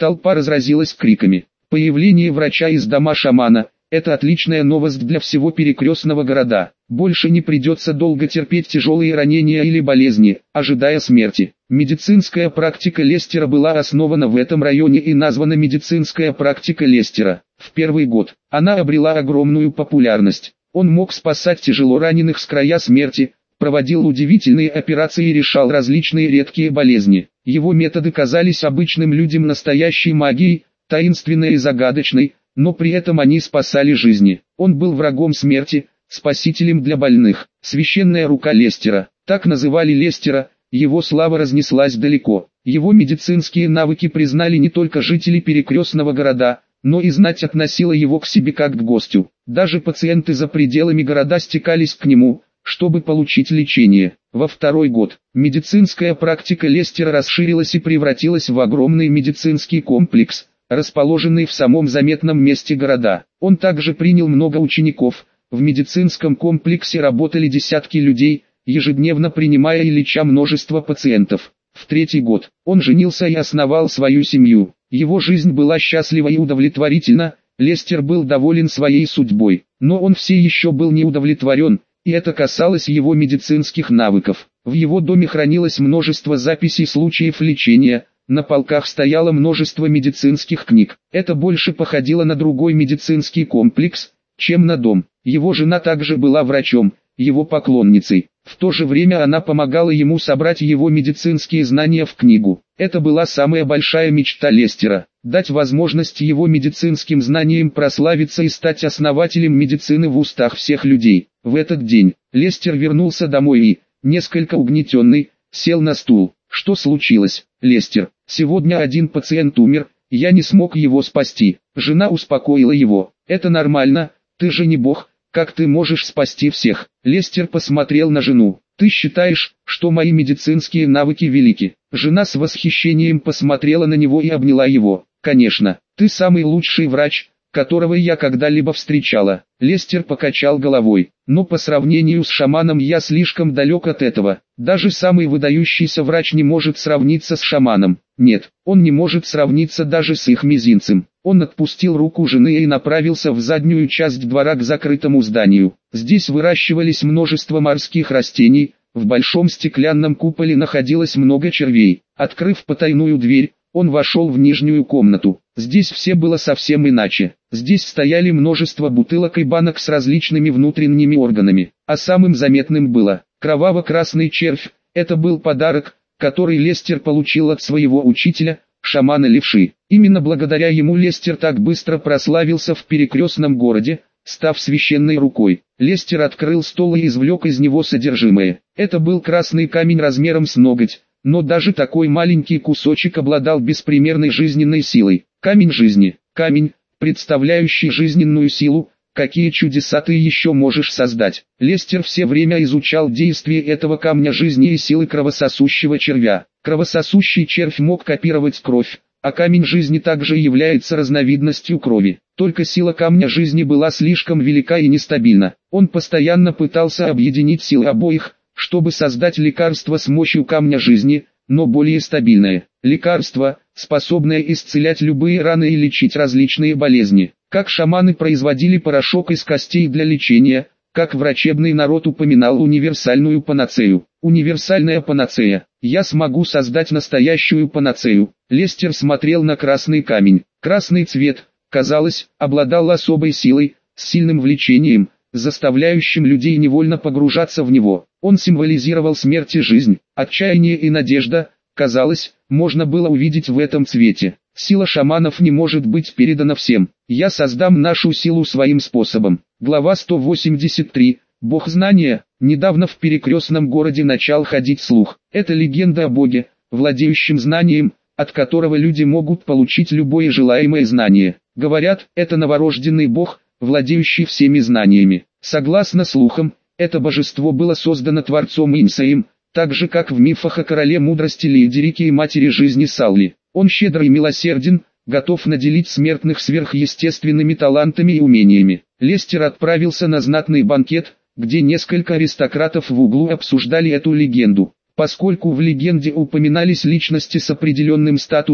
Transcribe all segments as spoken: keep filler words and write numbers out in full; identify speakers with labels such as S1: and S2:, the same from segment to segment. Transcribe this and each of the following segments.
S1: Толпа разразилась криками. Появление врача из дома шамана – это отличная новость для всего перекрестного города. Больше не придется долго терпеть тяжелые ранения или болезни, ожидая смерти. Медицинская практика Лестера была основана в этом районе и названа медицинская практика Лестера. В первый год она обрела огромную популярность. Он мог спасать тяжело раненых с края смерти, проводил удивительные операции и решал различные редкие болезни. Его методы казались обычным людям настоящей магией, таинственной и загадочной, но при этом они спасали жизни. Он был врагом смерти, спасителем для больных. Священная рука Лестера. Так называли Лестера, его слава разнеслась далеко. Его медицинские навыки признали не только жители перекрестного города, но и знать относила его к себе как к гостю. Даже пациенты за пределами города стекались к нему, чтобы получить лечение. Во второй год медицинская практика Лестера расширилась и превратилась в огромный медицинский комплекс, расположенный в самом заметном месте города. Он также принял много учеников. В медицинском комплексе работали десятки людей, ежедневно принимая и леча множество пациентов. В третий год он женился и основал свою семью. Его жизнь была счастлива и удовлетворительна. Лестер был доволен своей судьбой, но он все еще был не удовлетворен, и это касалось его медицинских навыков. В его доме хранилось множество записей случаев лечения. На полках стояло множество медицинских книг. Это больше походило на другой медицинский комплекс, чем на дом. Его жена также была врачом, его поклонницей. В то же время она помогала ему собрать его медицинские знания в книгу. Это была самая большая мечта Лестера – дать возможность его медицинским знаниям прославиться и стать основателем медицины в устах всех людей. В этот день Лестер вернулся домой и, несколько угнетенный, сел на стул. Что случилось, Лестер? Сегодня один пациент умер, я не смог его спасти. Жена успокоила его. Это нормально, ты же не бог, как ты можешь спасти всех? Лестер посмотрел на жену. Ты считаешь, что мои медицинские навыки велики? Жена с восхищением посмотрела на него и обняла его. Конечно, ты самый лучший врач, которого я когда-либо встречала. Лестер покачал головой. Но по сравнению с шаманом я слишком далек от этого. Даже самый выдающийся врач не может сравниться с шаманом. Нет, он не может сравниться даже с их мизинцем. Он отпустил руку жены и направился в заднюю часть двора к закрытому зданию. Здесь выращивались множество морских растений, в большом стеклянном куполе находилось много червей. Открыв потайную дверь, он вошел в нижнюю комнату. Здесь все было совсем иначе. Здесь стояли множество бутылок и банок с различными внутренними органами. А самым заметным было кроваво-красный червь. Это был подарок, который Лестер получил от своего учителя, шамана Левши. Именно благодаря ему Лестер так быстро прославился в перекрестном городе, став священной рукой. Лестер открыл стол и извлек из него содержимое. Это был красный камень размером с ноготь. Но даже такой маленький кусочек обладал беспримерной жизненной силой. Камень жизни. Камень, представляющий жизненную силу. Какие чудеса ты еще можешь создать? Лестер все время изучал действие этого камня жизни и силы кровососущего червя. Кровососущий червь мог копировать кровь, а камень жизни также является разновидностью крови. Только сила камня жизни была слишком велика и нестабильна. Он постоянно пытался объединить силы обоих, чтобы создать лекарство с мощью камня жизни, но более стабильное. Лекарство, способное исцелять любые раны и лечить различные болезни. Как шаманы производили порошок из костей для лечения, как врачебный народ упоминал универсальную панацею. Универсальная панацея. Я смогу создать настоящую панацею. Лестер смотрел на красный камень. Красный цвет, казалось, обладал особой силой, с сильным влечением, заставляющим людей невольно погружаться в него. Он символизировал смерть и жизнь, отчаяние и надежда, казалось, можно было увидеть в этом цвете. Сила шаманов не может быть передана всем. Я создам нашу силу своим способом. Глава сто восемьдесят три. Бог знания. Недавно в перекрестном городе начал ходить слух. Это легенда о Боге, владеющем знанием, от которого люди могут получить любое желаемое знание. Говорят, это новорожденный Бог, владеющий всеми знаниями. Согласно слухам, это божество было создано Творцом Инсаем, так же как в мифах о короле мудрости Лидерике и матери жизни Салли. Он щедр и милосерден, готов наделить смертных сверхъестественными талантами и умениями. Лестер отправился на знатный банкет, где несколько аристократов в углу обсуждали эту легенду. Поскольку в легенде упоминались личности с определенным статусом,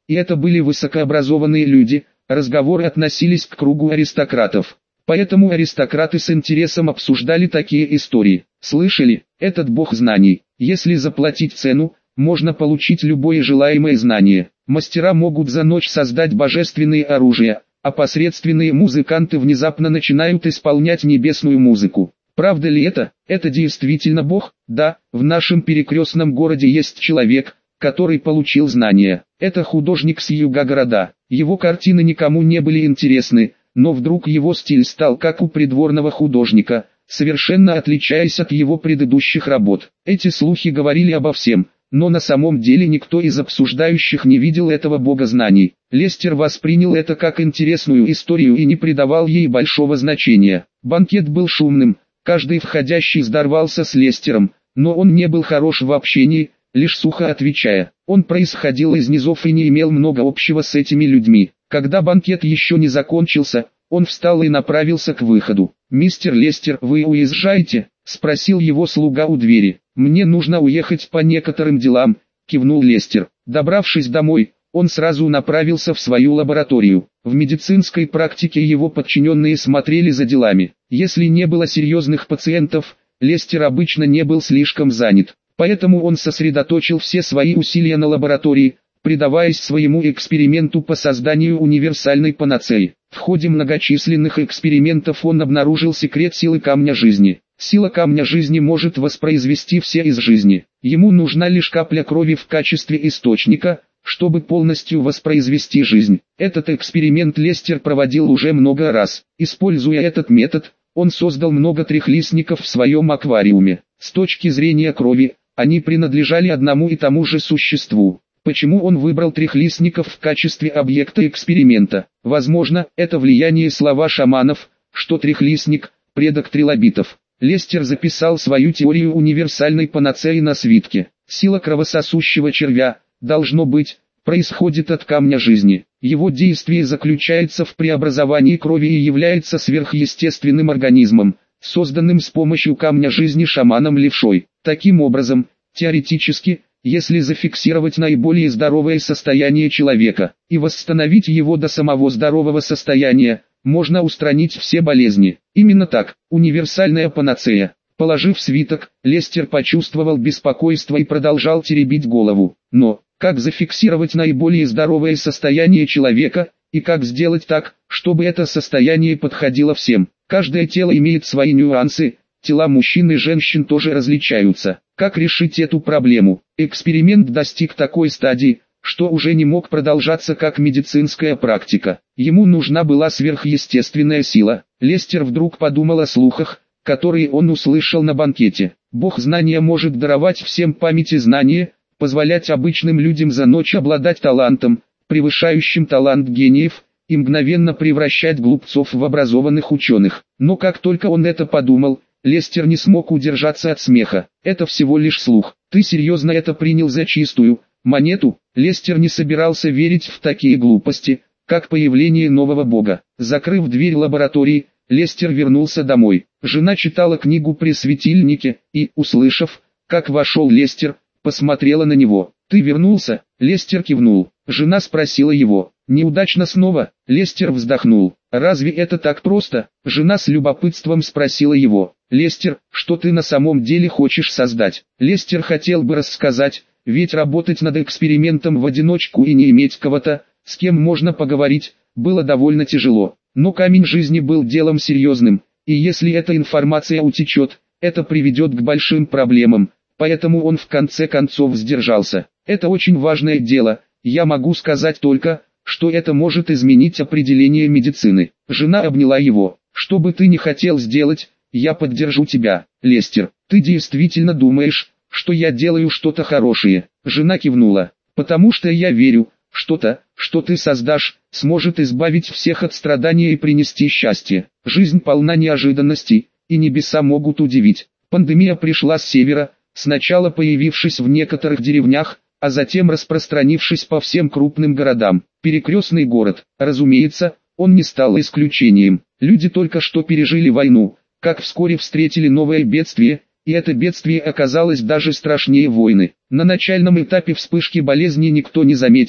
S1: и это были высокообразованные люди, разговоры относились к кругу аристократов. Поэтому аристократы с интересом обсуждали такие истории. Слышали, этот бог знаний, если заплатить цену, можно получить любое желаемое знание. Мастера могут за ночь создать божественные оружия, а посредственные музыканты внезапно начинают исполнять небесную музыку. Правда ли это? Это действительно Бог? Да, в нашем перекрестном городе есть человек, который получил знания. Это художник с юга города. Его картины никому не были интересны, но вдруг его стиль стал как у придворного художника, совершенно отличаясь от его предыдущих работ. Эти слухи говорили обо всем, но на самом деле никто из обсуждающих не видел этого бога знаний. Лестер воспринял это как интересную историю и не придавал ей большого значения. Банкет был шумным, каждый входящий здоровался с Лестером, но он не был хорош в общении, лишь сухо отвечая. Он происходил из низов и не имел много общего с этими людьми. Когда банкет еще не закончился, он встал и направился к выходу. «Мистер Лестер, вы уезжаете?» — спросил его слуга у двери. «Мне нужно уехать по некоторым делам», — кивнул Лестер. Добравшись домой, он сразу направился в свою лабораторию. В медицинской практике его подчиненные смотрели за делами. Если не было серьезных пациентов, Лестер обычно не был слишком занят. Поэтому он сосредоточил все свои усилия на лаборатории, предаваясь своему эксперименту по созданию универсальной панацеи. В ходе многочисленных экспериментов он обнаружил секрет силы камня жизни. Сила камня жизни может воспроизвести все из жизни. Ему нужна лишь капля крови в качестве источника, чтобы полностью воспроизвести жизнь. Этот эксперимент Лестер проводил уже много раз. Используя этот метод, он создал много трехлистников в своем аквариуме. С точки зрения крови, они принадлежали одному и тому же существу. Почему он выбрал трехлистников в качестве объекта эксперимента? Возможно, это влияние слова шаманов, что трехлистник – предок трилобитов. Лестер записал свою теорию универсальной панацеи на свитке. Сила кровососущего червя, должно быть, происходит от камня жизни. Его действие заключается в преобразовании крови и является сверхъестественным организмом, созданным с помощью камня жизни шаманом левшой. Таким образом, теоретически, если зафиксировать наиболее здоровое состояние человека и восстановить его до самого здорового состояния, можно устранить все болезни. Именно так, универсальная панацея. Положив свиток, Лестер почувствовал беспокойство и продолжал теребить голову. Но, как зафиксировать наиболее здоровое состояние человека, и как сделать так, чтобы это состояние подходило всем? Каждое тело имеет свои нюансы, тела мужчин и женщин тоже различаются. Как решить эту проблему? Эксперимент достиг такой стадии, что уже не мог продолжаться как медицинская практика. Ему нужна была сверхъестественная сила. Лестер вдруг подумал о слухах, которые он услышал на банкете. Бог знания может даровать всем память и знания, позволять обычным людям за ночь обладать талантом, превышающим талант гениев, и мгновенно превращать глупцов в образованных ученых. Но как только он это подумал, Лестер не смог удержаться от смеха. Это всего лишь слух. Ты серьезно это принял за чистую монету? Лестер не собирался верить в такие глупости, как появление нового бога. Закрыв дверь лаборатории, Лестер вернулся домой. Жена читала книгу при светильнике и, услышав, как вошел Лестер, посмотрела на него. «Ты вернулся?» Лестер кивнул. Жена спросила его. «Неудачно снова?» Лестер вздохнул. «Разве это так просто?» Жена с любопытством спросила его. «Лестер, что ты на самом деле хочешь создать?» Лестер хотел бы рассказать, ведь работать над экспериментом в одиночку и не иметь кого-то, с кем можно поговорить, было довольно тяжело. Но камень жизни был делом серьезным, и если эта информация утечет, это приведет к большим проблемам, поэтому он в конце концов сдержался. «Это очень важное дело, я могу сказать только, что это может изменить определение медицины». Жена обняла его. «Что бы ты ни хотел сделать, я поддержу тебя, Лестер. Ты действительно думаешь, что я делаю что-то хорошее?» Жена кивнула. «Потому что я верю, что-то, что ты создашь, сможет избавить всех от страдания и принести счастье. Жизнь полна неожиданностей, и небеса могут удивить». Пандемия пришла с севера, сначала появившись в некоторых деревнях, а затем распространившись по всем крупным городам. Перекрестный город, разумеется, он не стал исключением. Люди только что пережили войну, как вскоре встретили новое бедствие, и это бедствие оказалось даже страшнее войны. На начальном этапе вспышки болезни никто не заметил,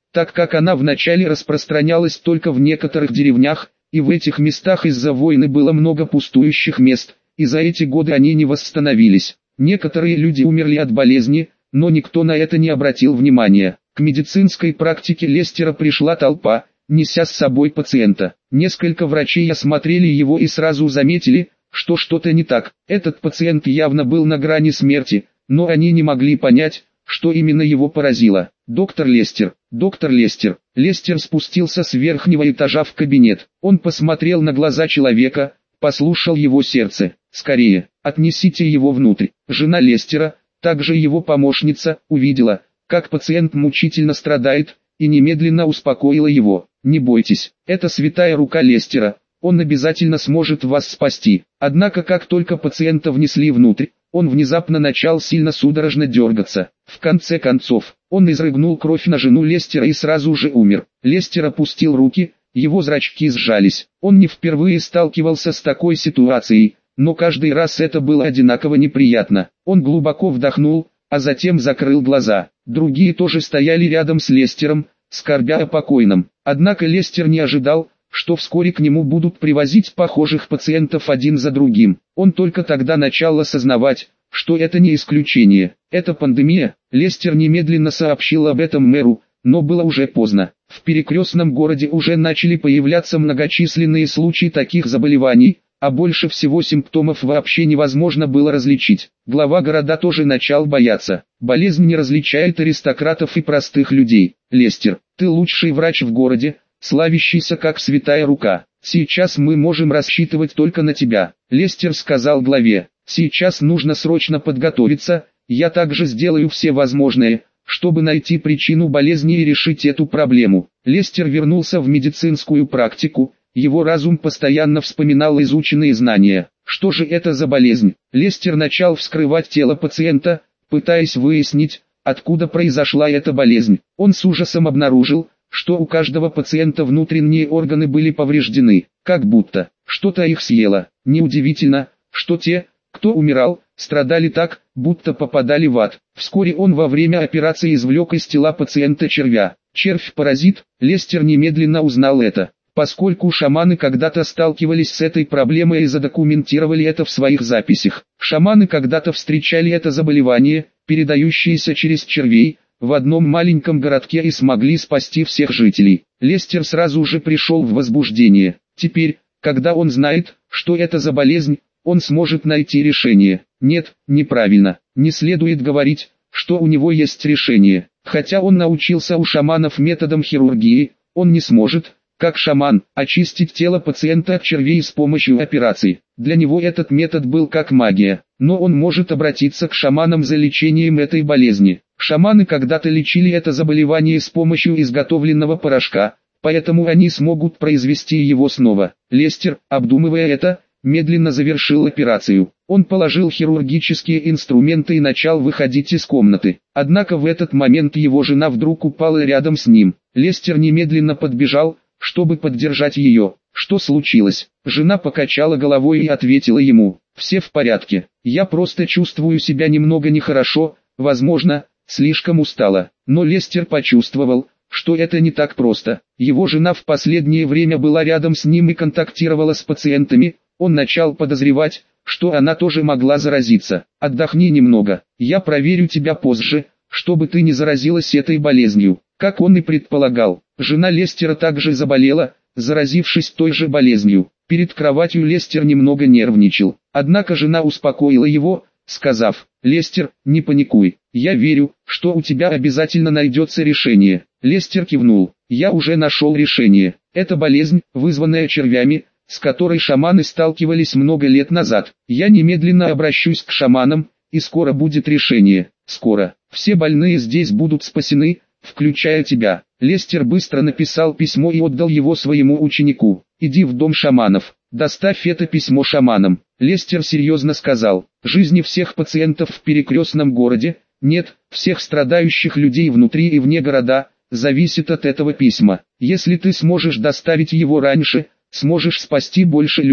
S1: так как она вначале распространялась только в некоторых деревнях, и в этих местах из-за войны было много пустующих мест, и за эти годы они не восстановились. Некоторые люди умерли от болезни, но никто на это не обратил внимания. К медицинской практике Лестера пришла толпа, неся с собой пациента. Несколько врачей осмотрели его и сразу заметили, что что-то не так. Этот пациент явно был на грани смерти, но они не могли понять, что именно его поразило. «Доктор Лестер, доктор Лестер». Лестер спустился с верхнего этажа в кабинет. Он посмотрел на глаза человека, послушал его сердце. «Скорее, отнесите его внутрь». Жена Лестера, также его помощница, увидела, как пациент мучительно страдает, и немедленно успокоила его. «Не бойтесь, это святая рука Лестера, он обязательно сможет вас спасти». Однако как только пациента внесли внутрь, он внезапно начал сильно судорожно дергаться. В конце концов, он изрыгнул кровь на жену Лестера и сразу же умер. Лестер опустил руки, его зрачки сжались. Он не впервые сталкивался с такой ситуацией, но каждый раз это было одинаково неприятно. Он глубоко вдохнул, а затем закрыл глаза. Другие тоже стояли рядом с Лестером, скорбя о покойном. Однако Лестер не ожидал, что вскоре к нему будут привозить похожих пациентов один за другим. Он только тогда начал осознавать, что это не исключение. Это пандемия. Лестер немедленно сообщил об этом мэру, но было уже поздно. В перекрестном городе уже начали появляться многочисленные случаи таких заболеваний, а больше всего симптомов вообще невозможно было различить. Глава города тоже начал бояться. Болезнь не различает аристократов и простых людей. «Лестер, ты лучший врач в городе, славящийся как святая рука. Сейчас мы можем рассчитывать только на тебя». Лестер сказал главе: «Сейчас нужно срочно подготовиться, я также сделаю все возможное, чтобы найти причину болезни и решить эту проблему». Лестер вернулся в медицинскую практику, его разум постоянно вспоминал изученные знания. Что же это за болезнь? Лестер начал вскрывать тело пациента, пытаясь выяснить, откуда произошла эта болезнь. Он с ужасом обнаружил, что у каждого пациента внутренние органы были повреждены, как будто что-то их съело. Неудивительно, что те, кто умирал, страдали так, будто попадали в ад. Вскоре он во время операции извлек из тела пациента червя. Червь-паразит. Лестер немедленно узнал это, поскольку шаманы когда-то сталкивались с этой проблемой и задокументировали это в своих записях. Шаманы когда-то встречали это заболевание, передающееся через червей, в одном маленьком городке и смогли спасти всех жителей. Лестер сразу же пришел в возбуждение. Теперь, когда он знает, что это за болезнь, он сможет найти решение. Нет, неправильно. Не следует говорить, что у него есть решение. Хотя он научился у шаманов методам хирургии, он не сможет, как шаман, очистить тело пациента от червей с помощью операций. Для него этот метод был как магия, но он может обратиться к шаманам за лечением этой болезни. Шаманы когда-то лечили это заболевание с помощью изготовленного порошка, поэтому они смогут произвести его снова. Лестер, обдумывая это, медленно завершил операцию. Он положил хирургические инструменты и начал выходить из комнаты. Однако в этот момент его жена вдруг упала рядом с ним. Лестер немедленно подбежал, чтобы поддержать ее. Что случилось? Жена покачала головой и ответила ему: «Все в порядке. Я просто чувствую себя немного нехорошо, возможно, слишком устала». Но Лестер почувствовал, что это не так просто. Его жена в последнее время была рядом с ним и контактировала с пациентами. Он начал подозревать, что она тоже могла заразиться. «Отдохни немного, я проверю тебя позже, чтобы ты не заразилась этой болезнью». Как он и предполагал, жена Лестера также заболела, заразившись той же болезнью. Перед кроватью Лестер немного нервничал. Однако жена успокоила его, сказав: «Лестер, не паникуй, я верю, что у тебя обязательно найдется решение». Лестер кивнул: «Я уже нашел решение. Это болезнь, вызванная червями, с которой шаманы сталкивались много лет назад. Я немедленно обращусь к шаманам, и скоро будет решение. Скоро. Все больные здесь будут спасены, включая тебя». Лестер быстро написал письмо и отдал его своему ученику. «Иди в дом шаманов, доставь это письмо шаманам». Лестер серьезно сказал: «Жизни всех пациентов в перекрестном городе, нет, всех страдающих людей внутри и вне города, зависит от этого письма. Если ты сможешь доставить его раньше, сможешь спасти больше людей».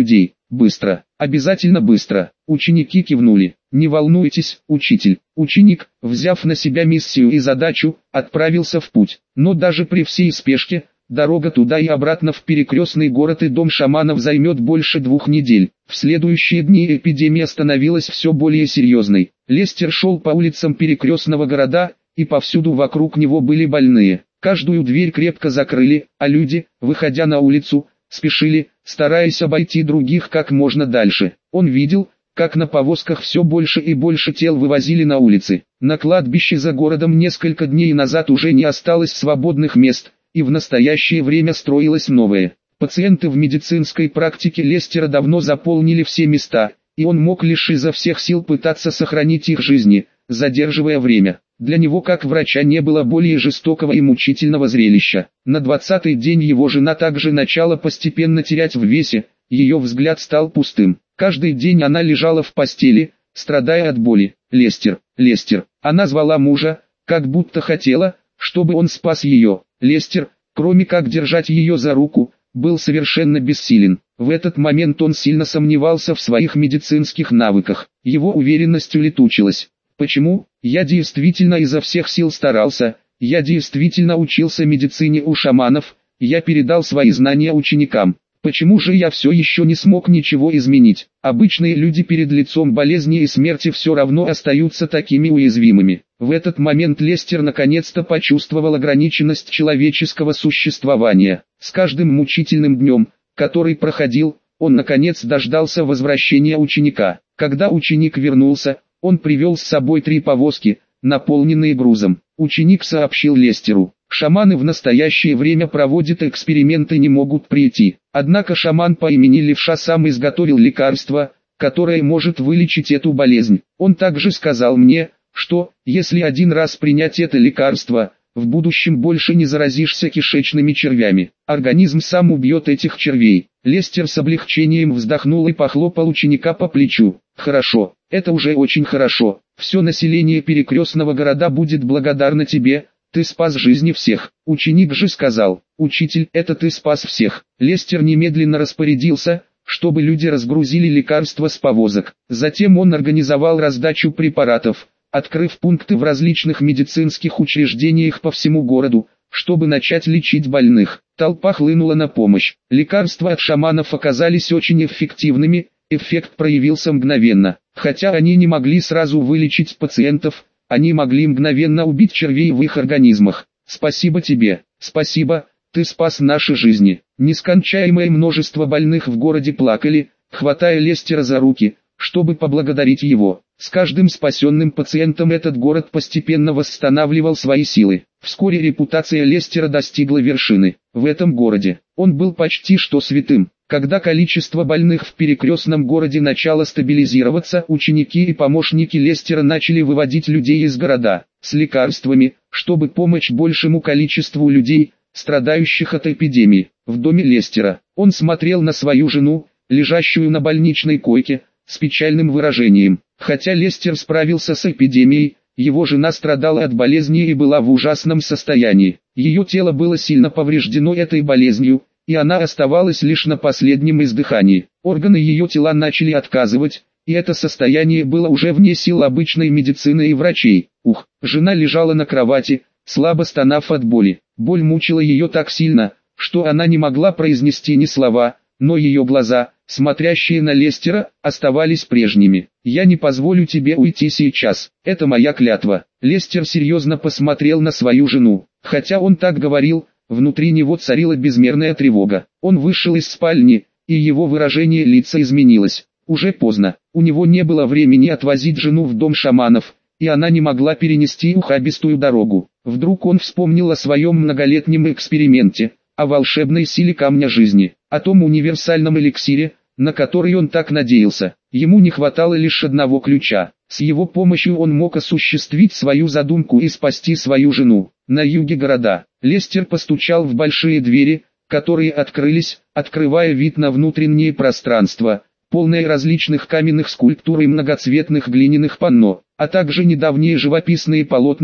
S1: Быстро, обязательно быстро. Ученики кивнули. Не волнуйтесь, учитель. Ученик, взяв на себя миссию и задачу, отправился в путь. Но даже при всей спешке, дорога туда и обратно в перекрестный город и дом шаманов займет больше двух недель. В следующие дни эпидемия становилась все более серьезной. Лестер шел по улицам перекрестного города, и повсюду вокруг него были больные. Каждую дверь крепко закрыли, а люди, выходя на улицу, спешили, стараясь обойти других как можно дальше. Он видел, как на повозках все больше и больше тел вывозили на улицы. На кладбище за городом несколько дней назад уже не осталось свободных мест, и в настоящее время строилось новое. Пациенты в медицинской практике Лестера давно заполнили все места, и он мог лишь изо всех сил пытаться сохранить их жизни, задерживая время. Для него как врача не было более жестокого и мучительного зрелища. На двадцатый день его жена также начала постепенно терять в весе, ее взгляд стал пустым. Каждый день она лежала в постели, страдая от боли. «Лестер, Лестер». Она звала мужа, как будто хотела, чтобы он спас ее. Лестер, кроме как держать ее за руку, был совершенно бессилен. В этот момент он сильно сомневался в своих медицинских навыках. Его уверенность улетучилась. Почему? Я действительно изо всех сил старался, я действительно учился медицине у шаманов, я передал свои знания ученикам. Почему же я все еще не смог ничего изменить? Обычные люди перед лицом болезни и смерти все равно остаются такими уязвимыми. В этот момент Лестер наконец-то почувствовал ограниченность человеческого существования. С каждым мучительным днем, который проходил, он наконец дождался возвращения ученика. Когда ученик вернулся, он привел с собой три повозки, наполненные грузом. Ученик сообщил Лестеру: шаманы в настоящее время проводят эксперименты и не могут прийти. Однако шаман по имени Левша сам изготовил лекарство, которое может вылечить эту болезнь. Он также сказал мне, что, если один раз принять это лекарство, в будущем больше не заразишься кишечными червями. Организм сам убьет этих червей. Лестер с облегчением вздохнул и похлопал ученика по плечу. Хорошо, это уже очень хорошо. Все население перекрестного города будет благодарно тебе, ты спас жизни всех. Ученик же сказал: учитель, это ты спас всех. Лестер немедленно распорядился, чтобы люди разгрузили лекарства с повозок. Затем он организовал раздачу препаратов, открыв пункты в различных медицинских учреждениях по всему городу, чтобы начать лечить больных. Толпа хлынула на помощь. Лекарства от шаманов оказались очень эффективными, эффект проявился мгновенно. Хотя они не могли сразу вылечить пациентов, они могли мгновенно убить червей в их организмах. Спасибо тебе, спасибо, ты спас наши жизни. Нескончаемое множество больных в городе плакали, хватая Лестера за руки, чтобы поблагодарить его. С каждым спасенным пациентом этот город постепенно восстанавливал свои силы. Вскоре репутация Лестера достигла вершины. В этом городе он был почти что святым. Когда количество больных в перекрестном городе начало стабилизироваться, ученики и помощники Лестера начали выводить людей из города с лекарствами, чтобы помочь большему количеству людей, страдающих от эпидемии. В доме Лестера он смотрел на свою жену, лежащую на больничной койке, с печальным выражением. Хотя Лестер справился с эпидемией, его жена страдала от болезни и была в ужасном состоянии. Ее тело было сильно повреждено этой болезнью, и она оставалась лишь на последнем издыхании. Органы ее тела начали отказывать, и это состояние было уже вне сил обычной медицины и врачей. Ух, жена лежала на кровати, слабо стонав от боли. Боль мучила ее так сильно, что она не могла произнести ни слова, но ее глаза, смотрящие на Лестера, оставались прежними. «Я не позволю тебе уйти сейчас, это моя клятва». Лестер серьезно посмотрел на свою жену. Хотя он так говорил, внутри него царила безмерная тревога. Он вышел из спальни, и его выражение лица изменилось. Уже поздно, у него не было времени отвозить жену в дом шаманов, и она не могла перенести ухабистую дорогу. Вдруг он вспомнил о своем многолетнем эксперименте, о волшебной силе камня жизни, о том универсальном эликсире, на который он так надеялся. Ему не хватало лишь одного ключа. С его помощью он мог осуществить свою задумку и спасти свою жену. На юге города Лестер постучал в большие двери, которые открылись, открывая вид на внутреннее пространство, полное различных каменных скульптур и многоцветных глиняных панно, а также недавние живописные полотна,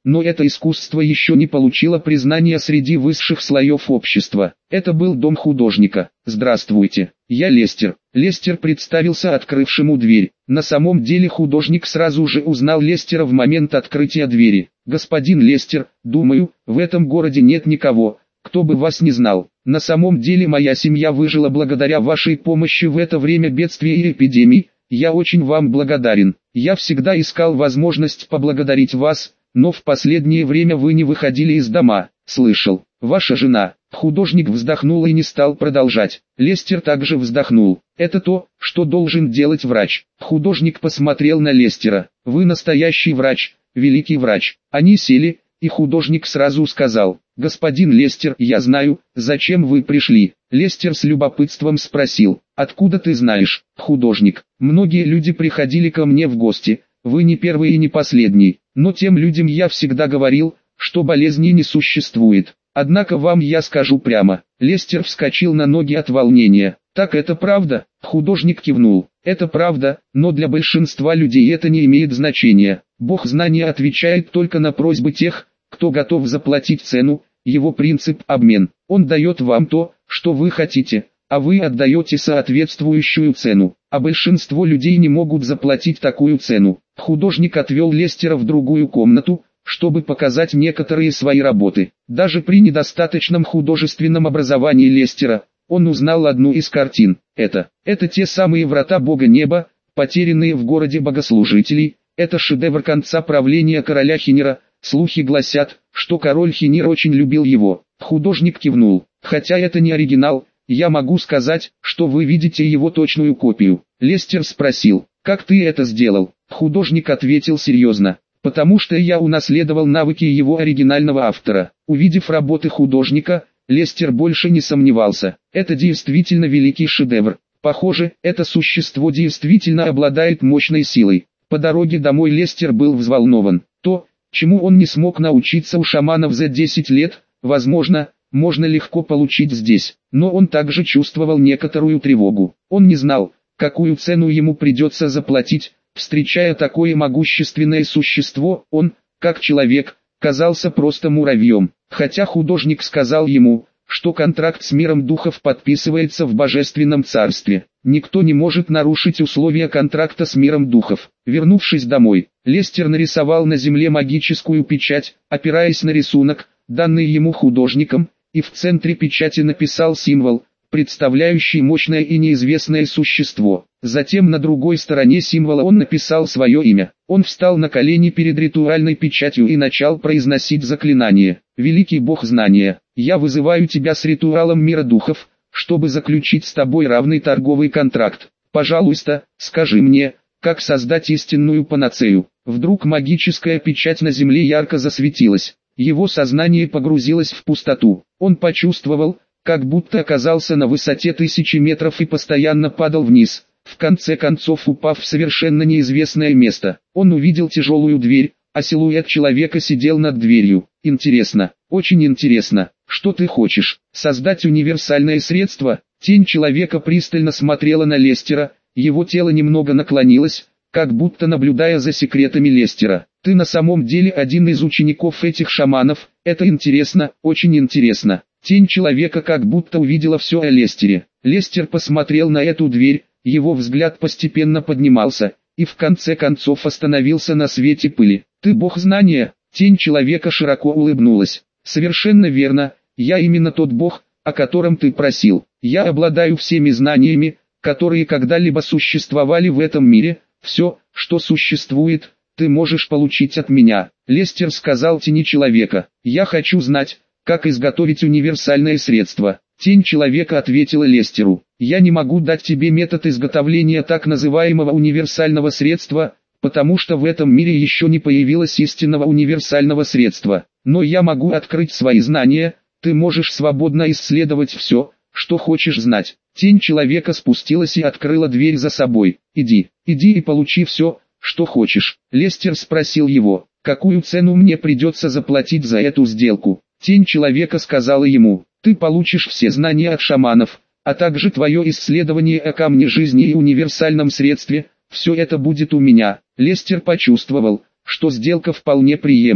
S1: но это искусство еще не получило признания среди высших слоев общества. Это был дом художника. «Здравствуйте, я Лестер». Лестер представился открывшему дверь. На самом деле художник сразу же узнал Лестера в момент открытия двери. «Господин Лестер, думаю, в этом городе нет никого, кто бы вас не знал. На самом деле моя семья выжила благодаря вашей помощи в это время бедствия и эпидемий. Я очень вам благодарен. Я всегда искал возможность поблагодарить вас, но в последнее время вы не выходили из дома. Слышал, ваша жена». Художник вздохнул и не стал продолжать. Лестер также вздохнул. «Это то, что должен делать врач». Художник посмотрел на Лестера. «Вы настоящий врач, великий врач». Они сели, и художник сразу сказал: «Господин Лестер, я знаю, зачем вы пришли». Лестер с любопытством спросил: «Откуда ты знаешь?» Художник: «Многие люди приходили ко мне в гости, вы не первый и не последний, но тем людям я всегда говорил, что болезни не существует. Однако вам я скажу прямо». Лестер вскочил на ноги от волнения. «Так это правда?» Художник кивнул. «Это правда, но для большинства людей это не имеет значения. Бог знания отвечает только на просьбы тех, кто готов заплатить цену. Его принцип – обмен. Он дает вам то, что вы хотите, а вы отдаете соответствующую цену. А большинство людей не могут заплатить такую цену». Художник отвел Лестера в другую комнату, чтобы показать некоторые свои работы. Даже при недостаточном художественном образовании Лестера, он узнал одну из картин. Это, это те самые врата Бога Неба, потерянные в городе богослужителей. Это шедевр конца правления короля Хинира. Слухи гласят, что король Хинир очень любил его. Художник кивнул. «Хотя это не оригинал, я могу сказать, что вы видите его точную копию». Лестер спросил: «Как ты это сделал?» Художник ответил серьезно: «Потому что я унаследовал навыки его оригинального автора». Увидев работы художника, Лестер больше не сомневался. Это действительно великий шедевр. Похоже, это существо действительно обладает мощной силой. По дороге домой Лестер был взволнован. То, чему он не смог научиться у шаманов за десять лет, возможно, можно легко получить здесь. Но он также чувствовал некоторую тревогу. Он не знал, какую цену ему придется заплатить. Встречая такое могущественное существо, он, как человек, казался просто муравьем. Хотя художник сказал ему, что контракт с миром духов подписывается в божественном царстве. Никто не может нарушить условия контракта с миром духов. Вернувшись домой, Лестер нарисовал на земле магическую печать, опираясь на рисунок, данный ему художником, и в центре печати написал символ, представляющий мощное и неизвестное существо. Затем на другой стороне символа он написал свое имя. Он встал на колени перед ритуальной печатью и начал произносить заклинание. «Великий Бог знания, я вызываю тебя с ритуалом мира духов, чтобы заключить с тобой равный торговый контракт. Пожалуйста, скажи мне, как создать истинную панацею». Вдруг магическая печать на земле ярко засветилась. Его сознание погрузилось в пустоту. Он почувствовал, как будто оказался на высоте тысячи метров и постоянно падал вниз, в конце концов упав в совершенно неизвестное место. Он увидел тяжелую дверь, а силуэт человека сидел над дверью. «Интересно, очень интересно, что ты хочешь? Создать универсальное средство?» Тень человека пристально смотрела на Лестера, его тело немного наклонилось, как будто наблюдая за секретами Лестера. «Ты на самом деле один из учеников этих шаманов, это интересно, очень интересно». Тень человека как будто увидела все о Лестере. Лестер посмотрел на эту дверь, его взгляд постепенно поднимался, и в конце концов остановился на свете пыли. «Ты бог знания?» Тень человека широко улыбнулась. «Совершенно верно, я именно тот бог, о котором ты просил. Я обладаю всеми знаниями, которые когда-либо существовали в этом мире. Все, что существует, ты можешь получить от меня». Лестер сказал тени человека: «Я хочу знать, как изготовить универсальное средство». Тень человека ответила Лестеру: «Я не могу дать тебе метод изготовления так называемого универсального средства, потому что в этом мире еще не появилось истинного универсального средства. Но я могу открыть свои знания, ты можешь свободно исследовать все, что хочешь знать». Тень человека спустилась и открыла дверь за собой. «Иди, иди и получи все, что хочешь». Лестер спросил его: «Какую цену мне придется заплатить за эту сделку?» Тень человека сказала ему: «Ты получишь все знания от шаманов, а также твое исследование о камне жизни и универсальном средстве, все это будет у меня». Лестер почувствовал, что сделка вполне приемлема.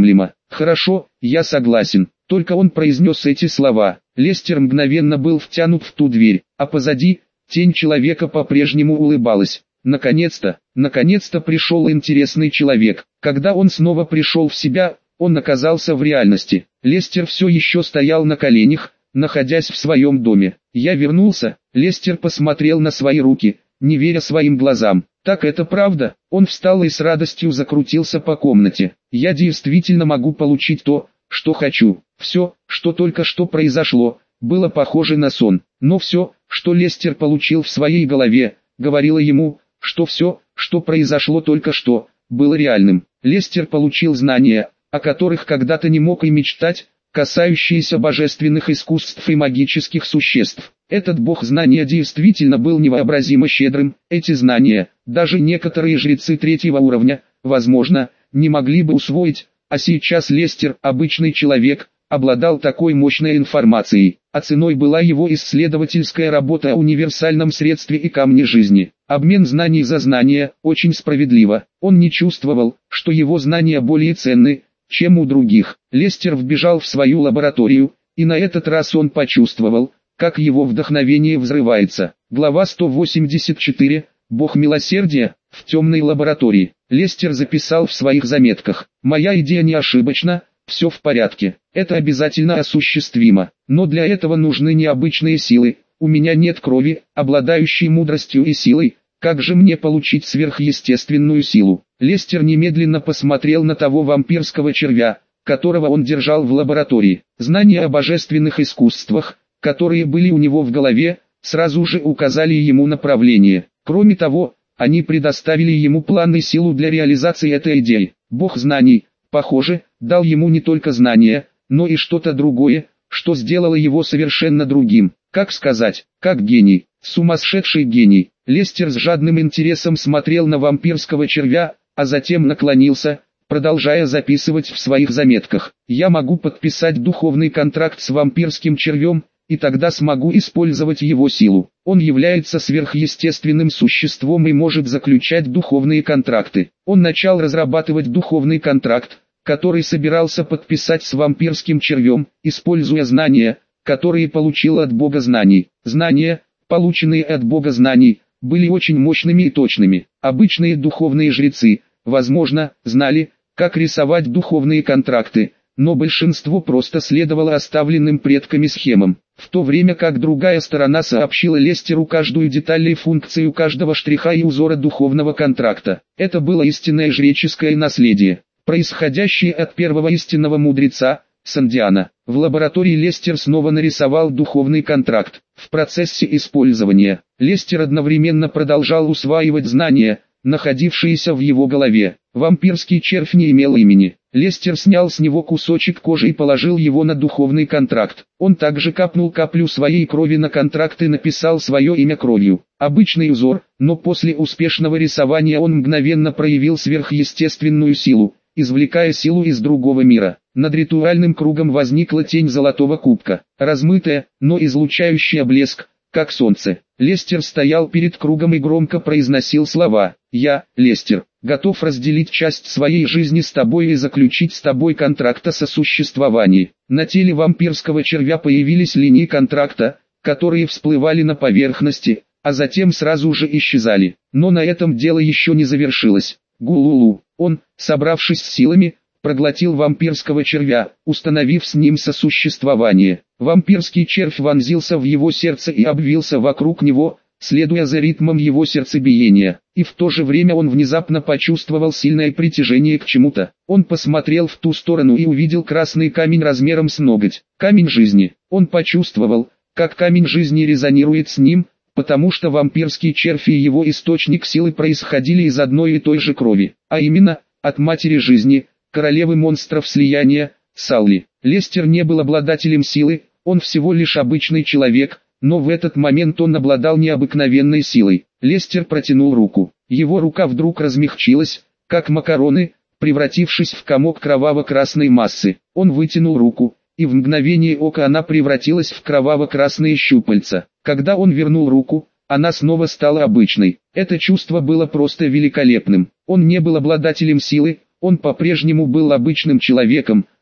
S1: «Хорошо, я согласен». Только он произнес эти слова, Лестер мгновенно был втянут в ту дверь, а позади, тень человека по-прежнему улыбалась. Наконец-то, наконец-то пришел интересный человек. Когда он снова пришел в себя, он оказался в реальности. Лестер все еще стоял на коленях, находясь в своем доме. «Я вернулся», Лестер посмотрел на свои руки, не веря своим глазам. «Так это правда?» Он встал и с радостью закрутился по комнате. «Я действительно могу получить то, что хочу». Все, что только что произошло, было похоже на сон. Но все, что Лестер получил в своей голове, говорило ему, что все, что произошло только что, было реальным. Лестер получил знания, о которых когда-то не мог и мечтать, касающиеся божественных искусств и магических существ. Этот бог знания действительно был невообразимо щедрым. Эти знания, даже некоторые жрецы третьего уровня, возможно, не могли бы усвоить, а сейчас Лестер, обычный человек, обладал такой мощной информацией, а ценой была его исследовательская работа о универсальном средстве и камне жизни. Обмен знаний за знания, очень справедливо. Он не чувствовал, что его знания более ценны, чем у других. Лестер вбежал в свою лабораторию, и на этот раз он почувствовал, как его вдохновение взрывается. Глава сто восемьдесят четыре. Бог милосердия, в темной лаборатории. Лестер записал в своих заметках: «Моя идея не ошибочна, все в порядке, это обязательно осуществимо, но для этого нужны необычные силы, у меня нет крови, обладающей мудростью и силой, как же мне получить сверхъестественную силу?» Лестер немедленно посмотрел на того вампирского червя, которого он держал в лаборатории. Знания о божественных искусствах, которые были у него в голове, сразу же указали ему направление. Кроме того, они предоставили ему план и силу для реализации этой идеи. Бог знаний, похоже, дал ему не только знания, но и что-то другое, что сделало его совершенно другим. Как сказать, как гений, сумасшедший гений. Лестер с жадным интересом смотрел на вампирского червя, а затем наклонился, продолжая записывать в своих заметках: «Я могу подписать духовный контракт с вампирским червем, и тогда смогу использовать его силу. Он является сверхъестественным существом и может заключать духовные контракты». Он начал разрабатывать духовный контракт, который собирался подписать с вампирским червем, используя знания, которые получил от Бога знаний. Знания, полученные от Бога знаний, были очень мощными и точными. Обычные духовные жрецы, возможно, знали, как рисовать духовные контракты, но большинство просто следовало оставленным предками схемам, в то время как другая сторона сообщила Лестеру каждую деталь и функцию каждого штриха и узора духовного контракта. Это было истинное жреческое наследие, происходящее от первого истинного мудреца, Сандиана. В лаборатории Лестер снова нарисовал духовный контракт. В процессе использования, Лестер одновременно продолжал усваивать знания, находившиеся в его голове. Вампирский червь не имел имени. Лестер снял с него кусочек кожи и положил его на духовный контракт. Он также капнул каплю своей крови на контракт и написал свое имя кровью. Обычный узор, но после успешного рисования он мгновенно проявил сверхъестественную силу, извлекая силу из другого мира. Над ритуальным кругом возникла тень золотого кубка, размытая, но излучающая блеск, как солнце. Лестер стоял перед кругом и громко произносил слова: «Я, Лестер, готов разделить часть своей жизни с тобой и заключить с тобой контракт о сосуществовании». На теле вампирского червя появились линии контракта, которые всплывали на поверхности, а затем сразу же исчезали. Но на этом дело еще не завершилось. Гулулу. Он, собравшись с силами, проглотил вампирского червя, установив с ним сосуществование. Вампирский червь вонзился в его сердце и обвился вокруг него, следуя за ритмом его сердцебиения, и в то же время он внезапно почувствовал сильное притяжение к чему-то. Он посмотрел в ту сторону и увидел красный камень размером с ноготь, камень жизни. Он почувствовал, как камень жизни резонирует с ним, потому что вампирский червь и его источник силы происходили из одной и той же крови, а именно, от матери жизни, королевы монстров слияния, Салли. Лестер не был обладателем силы, он всего лишь обычный человек, но в этот момент он обладал необыкновенной силой. Лестер протянул руку, его рука вдруг размягчилась, как макароны, превратившись в комок кроваво-красной массы. Он вытянул руку, и в мгновение ока она превратилась в кроваво-красные щупальца. Когда он вернул руку, она снова стала обычной. Это чувство было просто великолепным. Он не был обладателем силы, он по-прежнему был обычным человеком,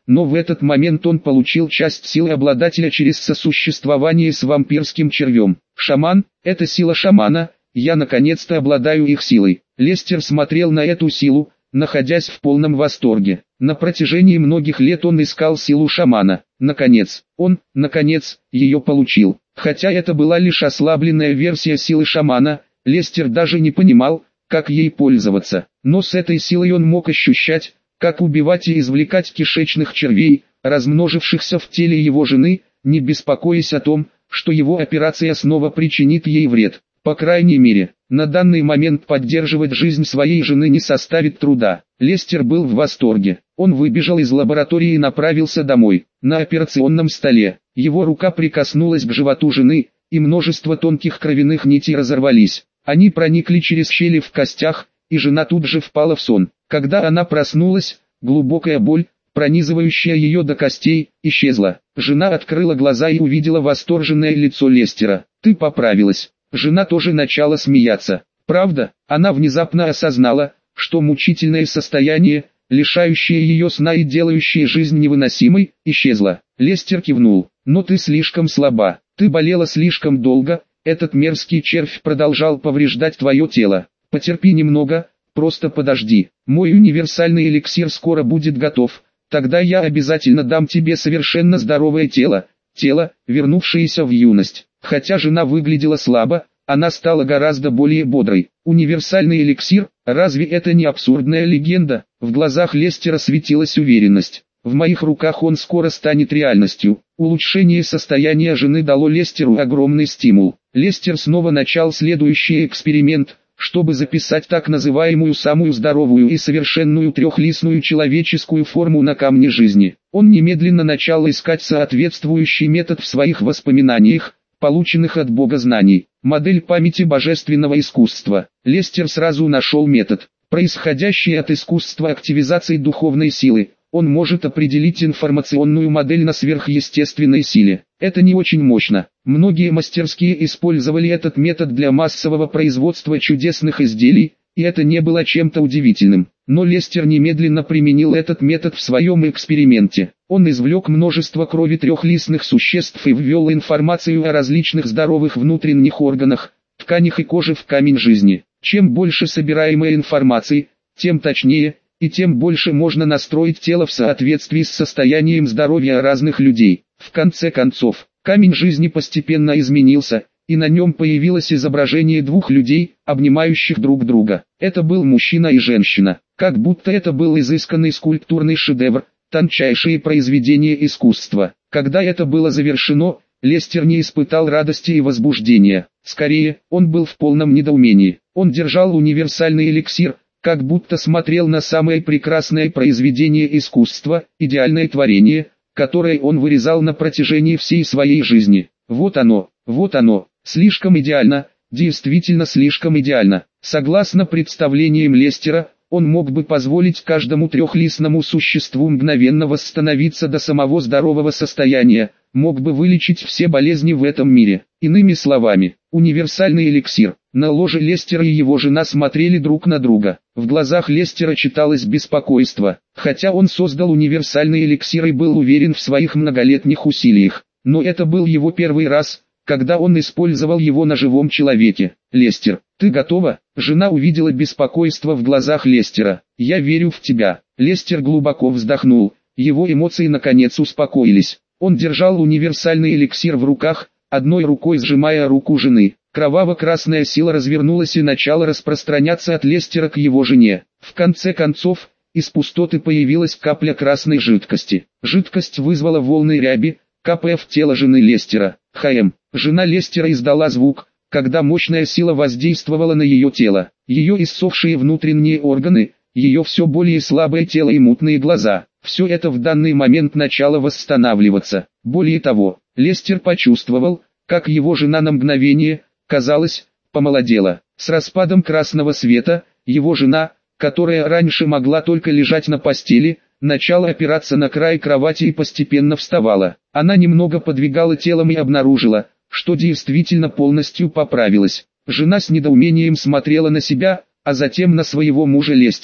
S1: но в этот момент он получил часть силы обладателя через сосуществование с вампирским червем. Шаман, это сила шамана, я наконец-то обладаю их силой. Лестер смотрел на эту силу, находясь в полном восторге. На протяжении многих лет он искал силу шамана. Наконец, он, наконец, ее получил. Хотя это была лишь ослабленная версия силы шамана, Лестер даже не понимал, как ей пользоваться. Но с этой силой он мог ощущать, как убивать и извлекать кишечных червей, размножившихся в теле его жены, не беспокоясь о том, что его операция снова причинит ей вред. По крайней мере, на данный момент поддерживать жизнь своей жены не составит труда. Лестер был в восторге. Он выбежал из лаборатории и направился домой. На операционном столе его рука прикоснулась к животу жены, и множество тонких кровяных нитей разорвались. Они проникли через щели в костях, и жена тут же впала в сон. Когда она проснулась, глубокая боль, пронизывающая ее до костей, исчезла. Жена открыла глаза и увидела восторженное лицо Лестера. «Ты поправилась». Жена тоже начала смеяться. Правда, она внезапно осознала, что мучительное состояние, лишающее ее сна и делающее жизнь невыносимой, исчезло. Лестер кивнул. «Но ты слишком слаба, ты болела слишком долго, этот мерзкий червь продолжал повреждать твое тело. Потерпи немного, просто подожди, мой универсальный эликсир скоро будет готов, тогда я обязательно дам тебе совершенно здоровое тело, тело, вернувшееся в юность». Хотя жена выглядела слабо, она стала гораздо более бодрой. Универсальный эликсир, разве это не абсурдная легенда? В глазах Лестера светилась уверенность. В моих руках он скоро станет реальностью. Улучшение состояния жены дало Лестеру огромный стимул. Лестер снова начал следующий эксперимент, чтобы записать так называемую самую здоровую и совершенную трехлистную человеческую форму на камне жизни. Он немедленно начал искать соответствующий метод в своих воспоминаниях, полученных от Бога знаний. Модель памяти божественного искусства. Лестер сразу нашел метод, происходящий от искусства активизации духовной силы. Он может определить информационную модель на сверхъестественной силе. Это не очень мощно. Многие мастерские использовали этот метод для массового производства чудесных изделий, и это не было чем-то удивительным. Но Лестер немедленно применил этот метод в своем эксперименте. Он извлек множество крови трехлистных существ и ввел информацию о различных здоровых внутренних органах, тканях и коже в камень жизни. Чем больше собираемой информации, тем точнее, и тем больше можно настроить тело в соответствии с состоянием здоровья разных людей. В конце концов, камень жизни постепенно изменился, и на нем появилось изображение двух людей, обнимающих друг друга. Это был мужчина и женщина, как будто это был изысканный скульптурный шедевр, тончайшее произведение искусства. Когда это было завершено, Лестер не испытал радости и возбуждения. Скорее, он был в полном недоумении. Он держал универсальный эликсир, как будто смотрел на самое прекрасное произведение искусства, идеальное творение, которое он вырезал на протяжении всей своей жизни. Вот оно, вот оно, слишком идеально, действительно слишком идеально. Согласно представлениям Лестера, он мог бы позволить каждому трехлистному существу мгновенно восстановиться до самого здорового состояния, мог бы вылечить все болезни в этом мире. Иными словами, универсальный эликсир. На ложе Лестера и его жена смотрели друг на друга. В глазах Лестера читалось беспокойство, хотя он создал универсальный эликсир и был уверен в своих многолетних усилиях. Но это был его первый раз, когда он использовал его на живом человеке. «Лестер, ты готова?» Жена увидела беспокойство в глазах Лестера. «Я верю в тебя». Лестер глубоко вздохнул, его эмоции наконец успокоились. Он держал универсальный эликсир в руках, одной рукой сжимая руку жены. Кроваво-красная сила развернулась и начала распространяться от Лестера к его жене. В конце концов, из пустоты появилась капля красной жидкости. Жидкость вызвала волны ряби, капая в тело жены Лестера. «Хаем». Жена Лестера издала звук, когда мощная сила воздействовала на ее тело. Ее иссохшие внутренние органы, ее все более слабое тело и мутные глаза. Все это в данный момент начало восстанавливаться. Более того, Лестер почувствовал, как его жена на мгновение, казалось, помолодела. С распадом красного света, его жена, которая раньше могла только лежать на постели, начала опираться на край кровати и постепенно вставала. Она немного подвигала телом и обнаружила, что действительно полностью поправилась. Жена с недоумением смотрела на себя, а затем на своего мужа Лестера.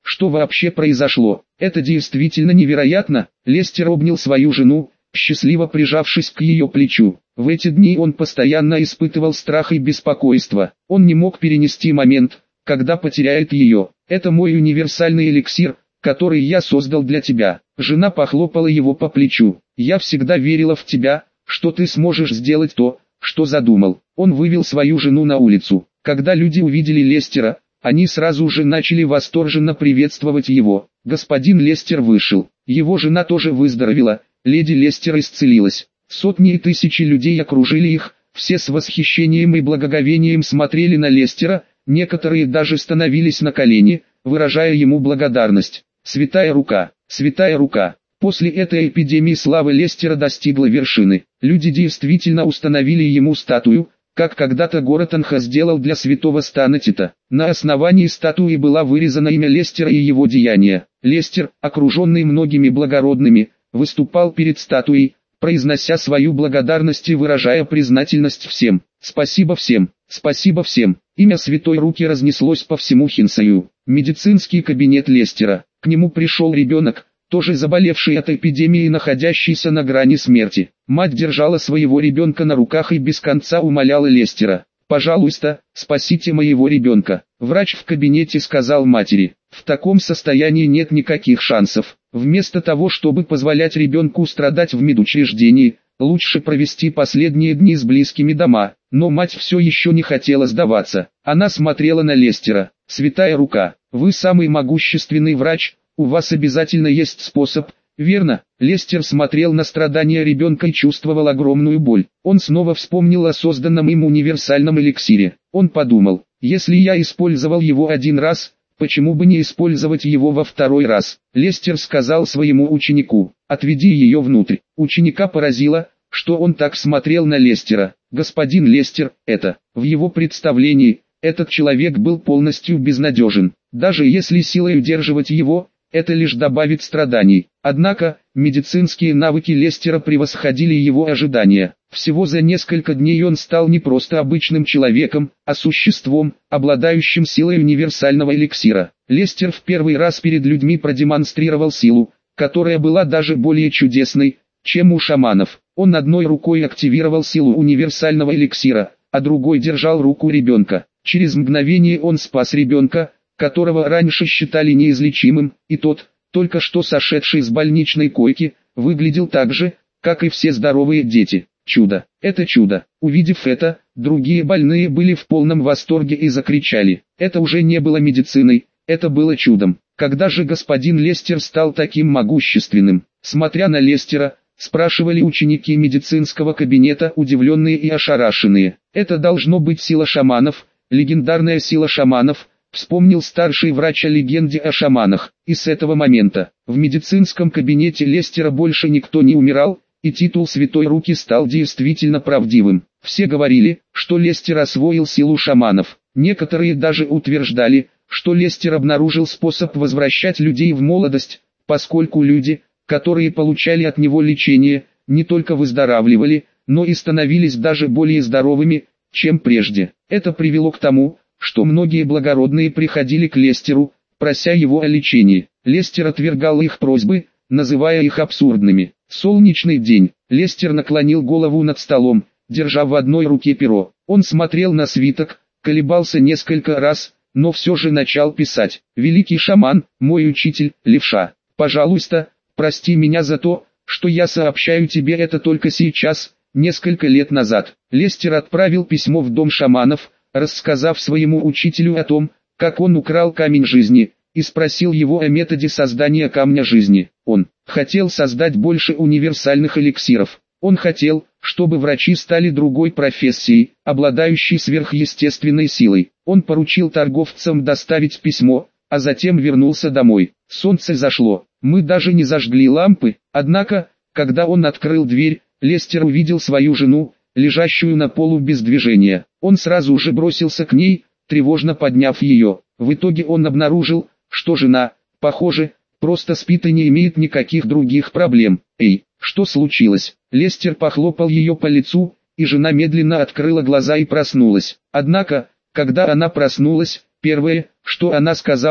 S1: Что вообще произошло? Это действительно невероятно. Лестер обнял свою жену, счастливо прижавшись к ее плечу. В эти дни он постоянно испытывал страх и беспокойство. Он не мог перенести момент, когда потеряет ее. Это мой универсальный эликсир, который я создал для тебя. Жена похлопала его по плечу. Я всегда верила в тебя, что ты сможешь сделать то, что задумал. Он вывел свою жену на улицу. Когда люди увидели Лестера, они сразу же начали восторженно приветствовать его. Господин Лестер вышел. Его жена тоже выздоровела, леди Лестер исцелилась. Сотни и тысячи людей окружили их, все с восхищением и благоговением смотрели на Лестера, некоторые даже становились на колени, выражая ему благодарность. Святая рука, святая рука. После этой эпидемии слава Лестера достигла вершины. Люди действительно установили ему статую, как когда-то Горотанха сделал для святого Станетита. На основании статуи была вырезана имя Лестера и его деяния. Лестер, окруженный многими благородными, выступал перед статуей, произнося свою благодарность и выражая признательность всем. Спасибо всем, спасибо всем. Имя Святой Руки разнеслось по всему Хинсаю. Медицинский кабинет Лестера. К нему пришел ребенок, тоже заболевший от эпидемии и находящийся на грани смерти. Мать держала своего ребенка на руках и без конца умоляла Лестера: «Пожалуйста, спасите моего ребенка». Врач в кабинете сказал матери: «В таком состоянии нет никаких шансов. Вместо того, чтобы позволять ребенку страдать в медучреждении, лучше провести последние дни с близкими дома». Но мать все еще не хотела сдаваться. Она смотрела на Лестера. «Святая рука, вы самый могущественный врач, у вас обязательно есть способ, верно?» Лестер смотрел на страдания ребенка и чувствовал огромную боль. Он снова вспомнил о созданном им универсальном эликсире. Он подумал: если я использовал его один раз, почему бы не использовать его во второй раз? Лестер сказал своему ученику: «Отведи ее внутрь». Ученика поразило, что он так смотрел на Лестера. Господин Лестер, это, в его представлении, этот человек был полностью безнадежен. Даже если силой удерживать его, это лишь добавит страданий. Однако, медицинские навыки Лестера превосходили его ожидания. Всего за несколько дней он стал не просто обычным человеком, а существом, обладающим силой универсального эликсира. Лестер в первый раз перед людьми продемонстрировал силу, которая была даже более чудесной, чем у шаманов. Он одной рукой активировал силу универсального эликсира, а другой держал руку ребенка. Через мгновение он спас ребенка, которого раньше считали неизлечимым, и тот, только что сошедший с больничной койки, выглядел так же, как и все здоровые дети. Чудо! Это чудо! Увидев это, другие больные были в полном восторге и закричали. Это уже не было медициной, это было чудом. Когда же господин Лестер стал таким могущественным? Смотря на Лестера, спрашивали ученики медицинского кабинета, удивленные и ошарашенные. Это должно быть сила шаманов, легендарная сила шаманов, вспомнил старший врач о легенде о шаманах. И с этого момента, в медицинском кабинете Лестера больше никто не умирал, и титул Святой Руки стал действительно правдивым. Все говорили, что Лестер освоил силу шаманов. Некоторые даже утверждали, что Лестер обнаружил способ возвращать людей в молодость, поскольку люди, которые получали от него лечение, не только выздоравливали, но и становились даже более здоровыми, чем прежде. Это привело к тому, что многие благородные приходили к Лестеру, прося его о лечении. Лестер отвергал их просьбы, называя их абсурдными. Солнечный день. Лестер наклонил голову над столом, держа в одной руке перо. Он смотрел на свиток, колебался несколько раз, но все же начал писать. «Великий шаман, мой учитель, левша, пожалуйста, прости меня за то, что я сообщаю тебе это только сейчас, несколько лет назад». Лестер отправил письмо в дом шаманов, рассказав своему учителю о том, как он украл камень жизни, и спросил его о методе создания камня жизни. Он хотел создать больше универсальных эликсиров. Он хотел, чтобы врачи стали другой профессией, обладающей сверхъестественной силой. Он поручил торговцам доставить письмо, а затем вернулся домой. Солнце зашло, мы даже не зажгли лампы, однако, когда он открыл дверь, Лестер увидел свою жену, лежащую на полу без движения. Он сразу же бросился к ней, тревожно подняв ее. В итоге он обнаружил, что жена, похоже, просто спит и не имеет никаких других проблем. «Эй, что случилось?» Лестер похлопал ее по лицу, и жена медленно открыла глаза и проснулась. Однако, когда она проснулась, первое, что она сказала,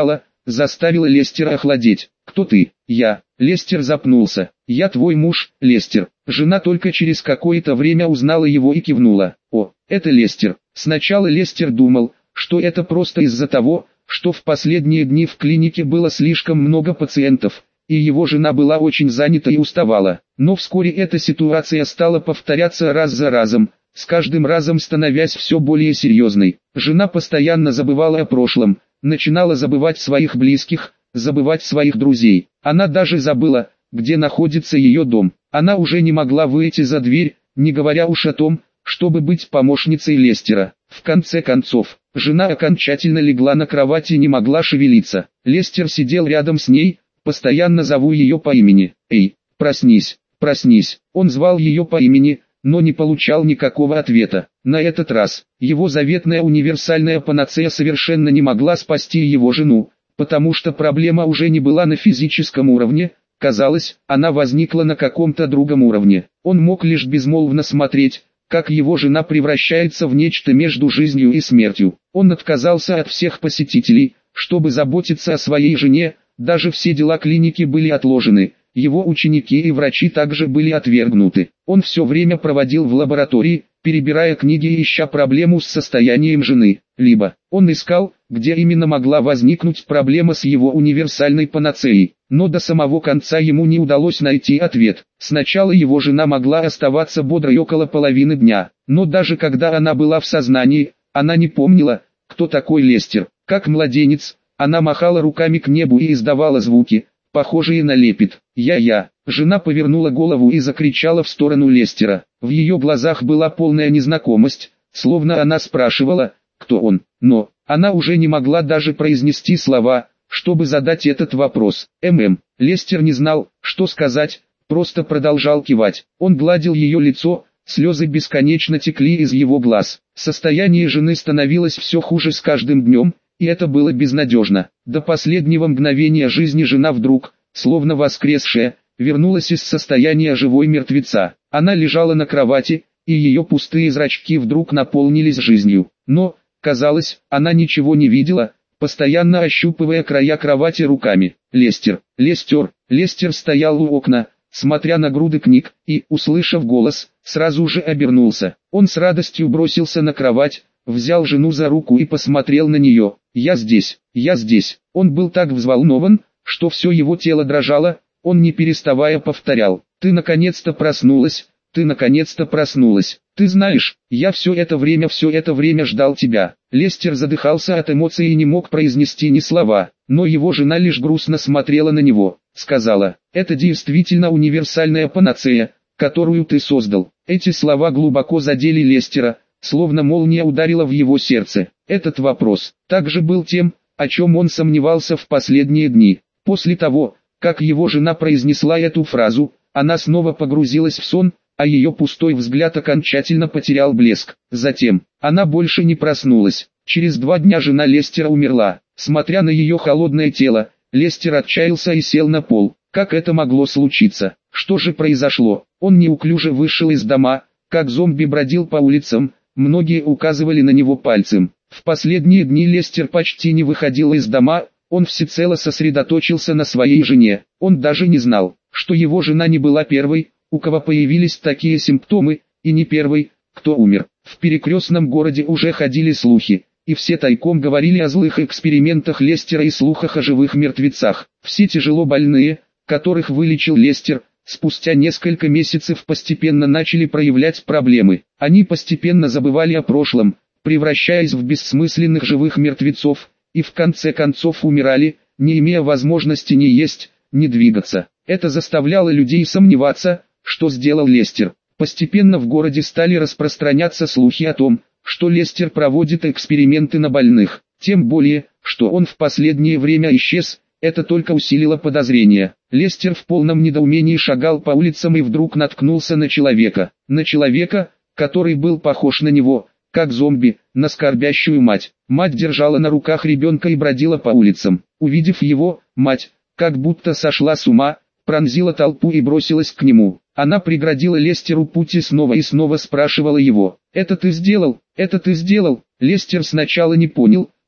S1: заставило Лестера охладеть. «Кто ты?» «Я». Лестер запнулся. «Я твой муж, Лестер». Жена только через какое-то время узнала его и кивнула. «О, это Лестер». Сначала Лестер думал, что это просто из-за того, что в последние дни в клинике было слишком много пациентов, и его жена была очень занята и уставала. Но вскоре эта ситуация стала повторяться раз за разом, с каждым разом становясь все более серьезной. Жена постоянно забывала о прошлом, начинала забывать своих близких, забывать своих друзей. Она даже забыла, где находится ее дом. Она уже не могла выйти за дверь, не говоря уж о том, чтобы быть помощницей Лестера. В конце концов, жена окончательно легла на кровати и не могла шевелиться. Лестер сидел рядом с ней, постоянно зову ее по имени. «Эй, проснись, проснись». Он звал ее по имени, но не получал никакого ответа. На этот раз, его заветная универсальная панацея совершенно не могла спасти его жену, потому что проблема уже не была на физическом уровне, казалось, она возникла на каком-то другом уровне. Он мог лишь безмолвно смотреть, как его жена превращается в нечто между жизнью и смертью. Он отказался от всех посетителей, чтобы заботиться о своей жене, даже все дела клиники были отложены, его ученики и врачи также были отвергнуты. Он все время проводил в лаборатории, перебирая книги и ища проблему с состоянием жены. Либо он искал, где именно могла возникнуть проблема с его универсальной панацеей, но до самого конца ему не удалось найти ответ. Сначала его жена могла оставаться бодрой около половины дня, но даже когда она была в сознании, она не помнила, кто такой Лестер. Как младенец, она махала руками к небу и издавала звуки, похожие на лепет. «Я-я». Жена повернула голову и закричала в сторону Лестера. В ее глазах была полная незнакомость, словно она спрашивала, кто он. Но она уже не могла даже произнести слова, чтобы задать этот вопрос. «ММ». Лестер не знал, что сказать, просто продолжал кивать. Он гладил ее лицо, слезы бесконечно текли из его глаз. Состояние жены становилось все хуже с каждым днем, и это было безнадежно. До последнего мгновения жизни жена вдруг, словно воскресшая, вернулась из состояния живой мертвеца. Она лежала на кровати, и ее пустые зрачки вдруг наполнились жизнью. Но, казалось, она ничего не видела, постоянно ощупывая края кровати руками. «Лестер! Лестер!» Лестер стоял у окна, смотря на груды книг, и, услышав голос, сразу же обернулся. Он с радостью бросился на кровать, взял жену за руку и посмотрел на нее. «Я здесь, я здесь». Он был так взволнован, что все его тело дрожало, он не переставая повторял: «Ты наконец-то проснулась, ты наконец-то проснулась. Ты знаешь, я все это время все это время ждал тебя». Лестер задыхался от эмоций и не мог произнести ни слова, но его жена лишь грустно смотрела на него, сказала: «Это действительно универсальная панацея, которую ты создал». Эти слова глубоко задели Лестера, словно молния ударила в его сердце. Этот вопрос также был тем, о чем он сомневался в последние дни. После того, как его жена произнесла эту фразу, она снова погрузилась в сон, а ее пустой взгляд окончательно потерял блеск. Затем, она больше не проснулась. Через два дня жена Лестера умерла. Смотря на ее холодное тело, Лестер отчаялся и сел на пол. Как это могло случиться? Что же произошло? Он неуклюже вышел из дома, как зомби бродил по улицам, многие указывали на него пальцем. В последние дни Лестер почти не выходил из дома, он всецело сосредоточился на своей жене. Он даже не знал, что его жена не была первой, у кого появились такие симптомы, и не первой, кто умер. В перекрестном городе уже ходили слухи, и все тайком говорили о злых экспериментах Лестера и слухах о живых мертвецах. Все тяжело больные, которых вылечил Лестер, спустя несколько месяцев постепенно начали проявлять проблемы. Они постепенно забывали о прошлом, превращаясь в бессмысленных живых мертвецов, и в конце концов умирали, не имея возможности ни есть, ни двигаться. Это заставляло людей сомневаться, что сделал Лестер. Постепенно в городе стали распространяться слухи о том, что Лестер проводит эксперименты на больных. Тем более, что он в последнее время исчез, это только усилило подозрения. Лестер в полном недоумении шагал по улицам и вдруг наткнулся на человека. На человека, который был похож на него, как зомби, на скорбящую мать. Мать держала на руках ребенка и бродила по улицам. Увидев его, мать, как будто сошла с ума, пронзила толпу и бросилась к нему. Она преградила Лестеру путь и снова и снова спрашивала его: «Это ты сделал? Это ты сделал?» Лестер сначала не понял,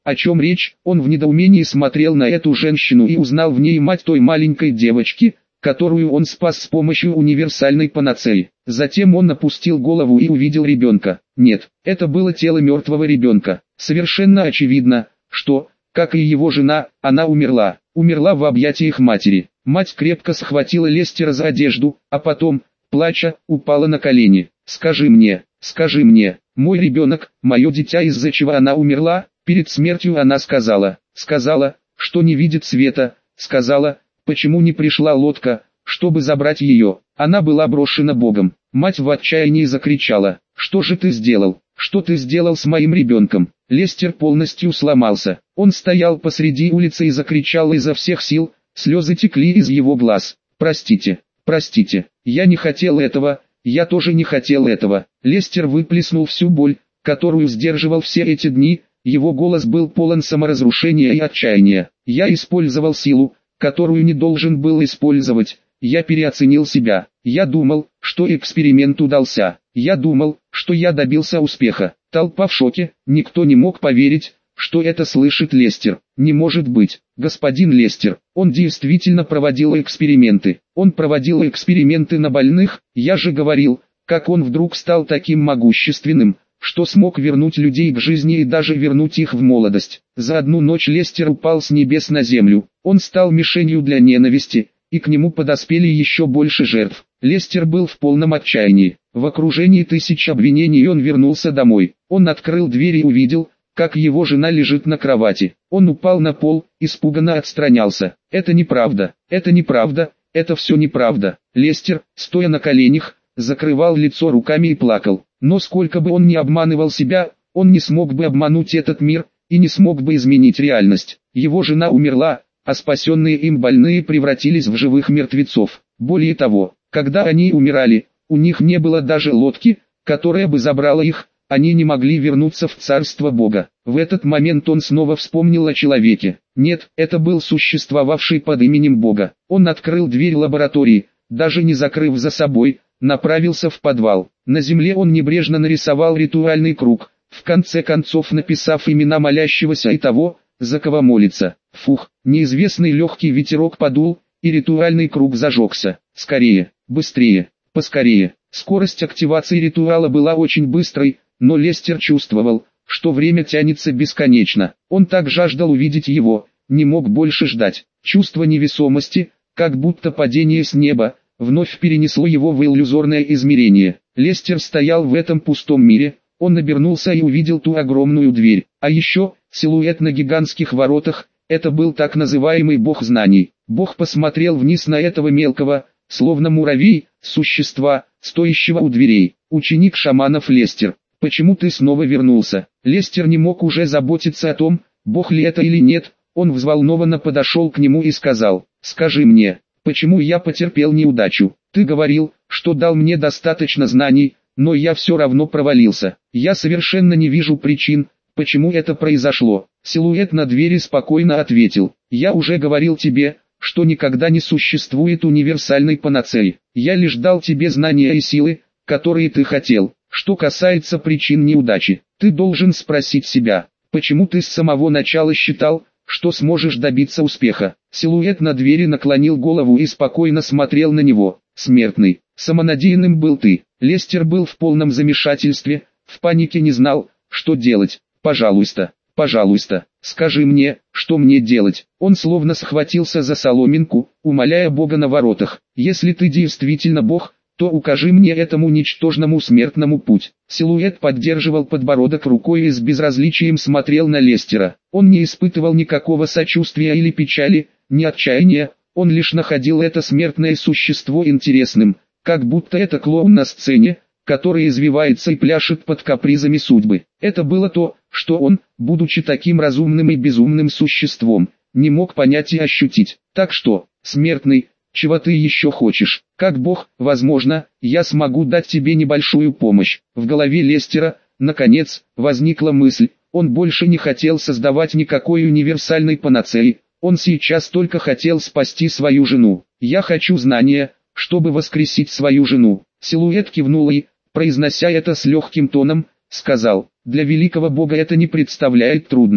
S1: О чем речь? Он в недоумении смотрел на эту женщину и узнал в ней мать той маленькой девочки, которую он спас с помощью универсальной панацеи. Затем он опустил голову и увидел ребенка. Нет, это было тело мертвого ребенка. Совершенно очевидно, что, как и его жена, она умерла. Умерла в объятиях матери. Мать крепко схватила Лестера за одежду, а потом, плача, упала на колени. «Скажи мне, скажи мне, мой ребенок, мое дитя, из-за чего она умерла?» Перед смертью она сказала, сказала, что не видит света, сказала, почему не пришла лодка, чтобы забрать ее. Она была брошена Богом. Мать в отчаянии закричала, «Что же ты сделал? Что ты сделал с моим ребенком?» Лестер полностью сломался. Он стоял посреди улицы и закричал изо всех сил, слезы текли из его глаз. «Простите, простите, я не хотел этого, я тоже не хотел этого». Лестер выплеснул всю боль, которую сдерживал все эти дни. Его голос был полон саморазрушения и отчаяния. «Я использовал силу, которую не должен был использовать. Я переоценил себя. Я думал, что эксперимент удался. Я думал, что я добился успеха». Толпа в шоке, никто не мог поверить, что это слышит Лестер. «Не может быть, господин Лестер, он действительно проводил эксперименты. Он проводил эксперименты на больных, я же говорил, как он вдруг стал таким могущественным, что смог вернуть людей к жизни и даже вернуть их в молодость». За одну ночь Лестер упал с небес на землю. Он стал мишенью для ненависти, и к нему подоспели еще больше жертв. Лестер был в полном отчаянии. В окружении тысяч обвинений он вернулся домой. Он открыл дверь и увидел, как его жена лежит на кровати. Он упал на пол, испуганно отстранялся. «Это неправда, это неправда, это все неправда». Лестер, стоя на коленях, закрывал лицо руками и плакал. Но сколько бы он ни обманывал себя, он не смог бы обмануть этот мир, и не смог бы изменить реальность. Его жена умерла, а спасенные им больные превратились в живых мертвецов. Более того, когда они умирали, у них не было даже лодки, которая бы забрала их, они не могли вернуться в царство Бога. В этот момент он снова вспомнил о человеке. Нет, это был существовавший под именем Бога. Он открыл дверь лаборатории, даже не закрыв за собой, направился в подвал. На земле он небрежно нарисовал ритуальный круг, в конце концов написав имена молящегося и того, за кого молится. Фух, неизвестный легкий ветерок подул, и ритуальный круг зажегся. Скорее, быстрее, поскорее. Скорость активации ритуала была очень быстрой, но Лестер чувствовал, что время тянется бесконечно. Он так жаждал увидеть его, не мог больше ждать. Чувство невесомости, как будто падение с неба, вновь перенесло его в иллюзорное измерение. Лестер стоял в этом пустом мире, он обернулся и увидел ту огромную дверь. А еще, силуэт на гигантских воротах, это был так называемый бог знаний. Бог посмотрел вниз на этого мелкого, словно муравей, существа, стоящего у дверей. «Ученик шаманов Лестер, почему ты снова вернулся?» Лестер не мог уже заботиться о том, бог ли это или нет, он взволнованно подошел к нему и сказал, «Скажи мне, почему я потерпел неудачу? Ты говорил, что дал мне достаточно знаний, но я все равно провалился. Я совершенно не вижу причин, почему это произошло». Силуэт на двери спокойно ответил, «Я уже говорил тебе, что никогда не существует универсальной панацеи. Я лишь дал тебе знания и силы, которые ты хотел. Что касается причин неудачи, ты должен спросить себя, почему ты с самого начала считал, что сможешь добиться успеха?» Силуэт на двери наклонил голову и спокойно смотрел на него. «Смертный, самонадеянным был ты». Лестер был в полном замешательстве, в панике не знал, что делать. «Пожалуйста, пожалуйста, скажи мне, что мне делать?» Он словно схватился за соломинку, умоляя Бога на воротах. «Если ты действительно Бог, то укажи мне этому ничтожному смертному путь». Силуэт поддерживал подбородок рукой и с безразличием смотрел на Лестера. Он не испытывал никакого сочувствия или печали, ни отчаяния, он лишь находил это смертное существо интересным, как будто это клоун на сцене, который извивается и пляшет под капризами судьбы. Это было то, что он, будучи таким разумным и безумным существом, не мог понять и ощутить. «Так что, смертный, чего ты еще хочешь? Как Бог, возможно, я смогу дать тебе небольшую помощь». В голове Лестера, наконец, возникла мысль, он больше не хотел создавать никакой универсальной панацеи, он сейчас только хотел спасти свою жену. «Я хочу знания, чтобы воскресить свою жену». Силуэт кивнул и, произнося это с легким тоном, сказал, «Для великого Бога это не представляет трудности.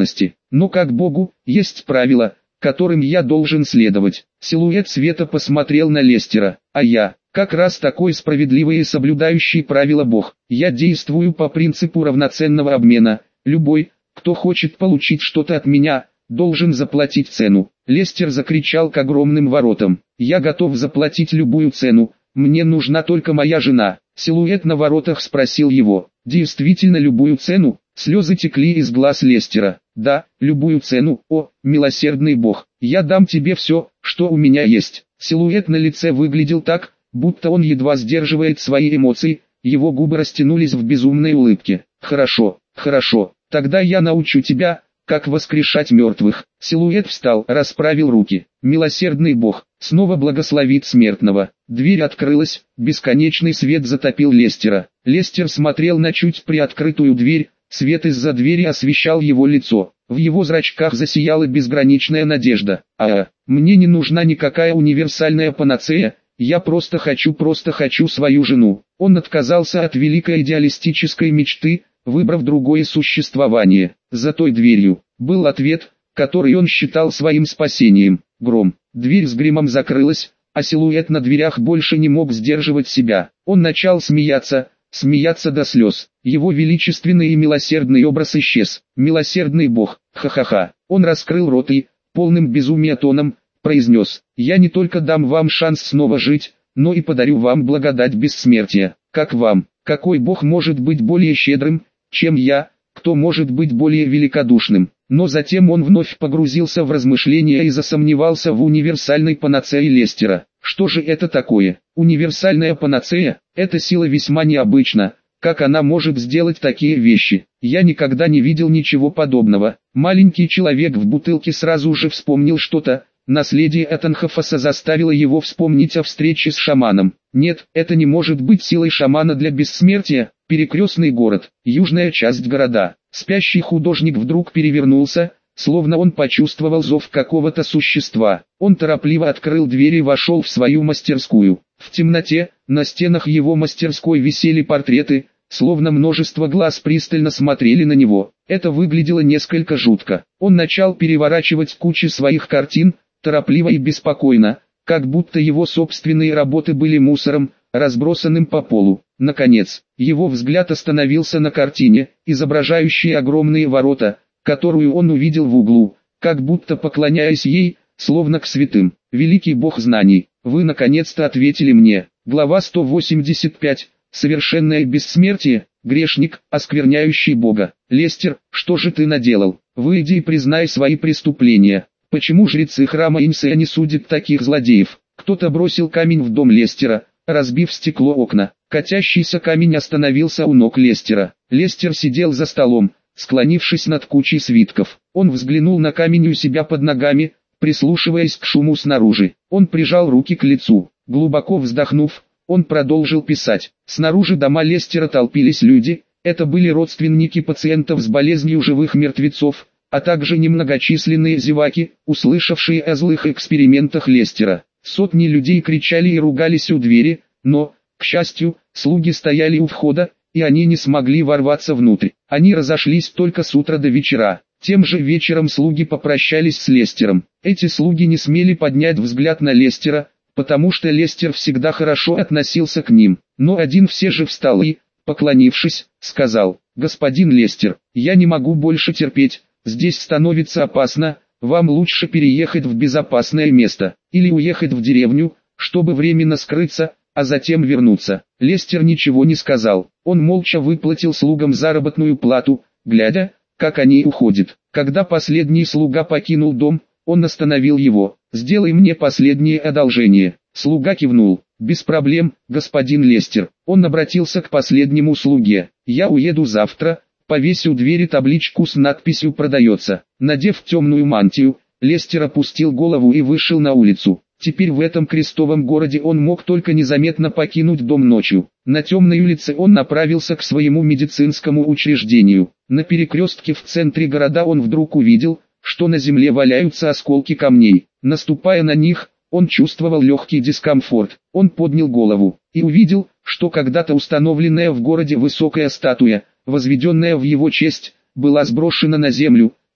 S1: но как Богу, есть правила, которым я должен следовать. Силуэт света посмотрел на Лестера, а я, как раз такой справедливый и соблюдающий правила Бог. Я действую по принципу равноценного обмена. Любой, кто хочет получить что-то от меня, должен заплатить цену. Лестер закричал к огромным воротам. Я готов заплатить любую цену, мне нужна только моя жена. Силуэт на воротах спросил его, действительно любую цену? Слезы текли из глаз Лестера. Да, любую цену, о, милосердный Бог, я дам тебе все, что у меня есть. Силуэт на лице выглядел так, будто он едва сдерживает свои эмоции, его губы растянулись в безумной улыбке. Хорошо, хорошо, тогда я научу тебя, как воскрешать мертвых. Силуэт встал, расправил руки. Милосердный Бог, снова благословит смертного. Дверь открылась, бесконечный свет затопил Лестера. Лестер смотрел на чуть приоткрытую дверь, свет из-за двери освещал его лицо. В его зрачках засияла безграничная надежда. А, мне не нужна никакая универсальная панацея, я просто хочу, просто хочу свою жену. Он отказался от великой идеалистической мечты, выбрав другое существование. За той дверью был ответ, который он считал своим спасением. Гром. Дверь с гримом закрылась, а силуэт на дверях больше не мог сдерживать себя. Он начал смеяться, смеяться до слез. Его величественный и милосердный образ исчез. Милосердный Бог, ха-ха-ха. Он раскрыл рот и, полным безумия тоном, произнес: «Я не только дам вам шанс снова жить, но и подарю вам благодать бессмертия. Как вам? Какой Бог может быть более щедрым, чем я? Кто может быть более великодушным?» Но затем он вновь погрузился в размышления и засомневался в универсальной панацее Лестера. Что же это такое? Универсальная панацея – это сила весьма необычна. Как она может сделать такие вещи? Я никогда не видел ничего подобного. Маленький человек в бутылке сразу же вспомнил что-то. Наследие Этанхофаса заставило его вспомнить о встрече с шаманом. Нет, это не может быть силой шамана для бессмертия. Перекрестный город, южная часть города. Спящий художник вдруг перевернулся, словно он почувствовал зов какого-то существа. Он торопливо открыл дверь и вошел в свою мастерскую. В темноте, на стенах его мастерской висели портреты, словно множество глаз пристально смотрели на него. Это выглядело несколько жутко. Он начал переворачивать кучи своих картин, торопливо и беспокойно, как будто его собственные работы были мусором, разбросанным по полу. Наконец, его взгляд остановился на картине, изображающей огромные ворота, которую он увидел в углу, как будто поклоняясь ей, словно к святым. «Великий Бог знаний, вы наконец-то ответили мне». Глава сто восемьдесят пять. Совершенное бессмертие, грешник, оскверняющий Бога. Лестер, что же ты наделал? Выйди и признай свои преступления. Почему жрецы храма Инсея не судят таких злодеев? Кто-то бросил камень в дом Лестера, разбив стекло окна. Катящийся камень остановился у ног Лестера. Лестер сидел за столом, склонившись над кучей свитков. Он взглянул на камень у себя под ногами, прислушиваясь к шуму снаружи. Он прижал руки к лицу. Глубоко вздохнув, он продолжил писать. Снаружи дома Лестера толпились люди. Это были родственники пациентов с болезнью живых мертвецов, а также немногочисленные зеваки, услышавшие о злых экспериментах Лестера. Сотни людей кричали и ругались у двери, но, к счастью, слуги стояли у входа, и они не смогли ворваться внутрь. Они разошлись только с утра до вечера. Тем же вечером слуги попрощались с Лестером. Эти слуги не смели поднять взгляд на Лестера, потому что Лестер всегда хорошо относился к ним. Но один все же встал и, поклонившись, сказал: «Господин Лестер, я не могу больше терпеть, здесь становится опасно, вам лучше переехать в безопасное место, или уехать в деревню, чтобы временно скрыться, а затем вернуться». Лестер ничего не сказал, он молча выплатил слугам заработную плату, глядя, как они уходят. Когда последний слуга покинул дом, он остановил его. «Сделай мне последнее одолжение». Слуга кивнул. «Без проблем, господин Лестер». Он обратился к последнему слуге. «Я уеду завтра, повесь у двери табличку с надписью «Продается». Надев темную мантию, Лестер опустил голову и вышел на улицу. Теперь в этом крестовом городе он мог только незаметно покинуть дом ночью. На темной улице он направился к своему медицинскому учреждению. На перекрестке в центре города он вдруг увидел, что на земле валяются осколки камней. Наступая на них, он чувствовал легкий дискомфорт. Он поднял голову и увидел, что когда-то установленная в городе высокая статуя, возведенная в его честь, была сброшена на землю,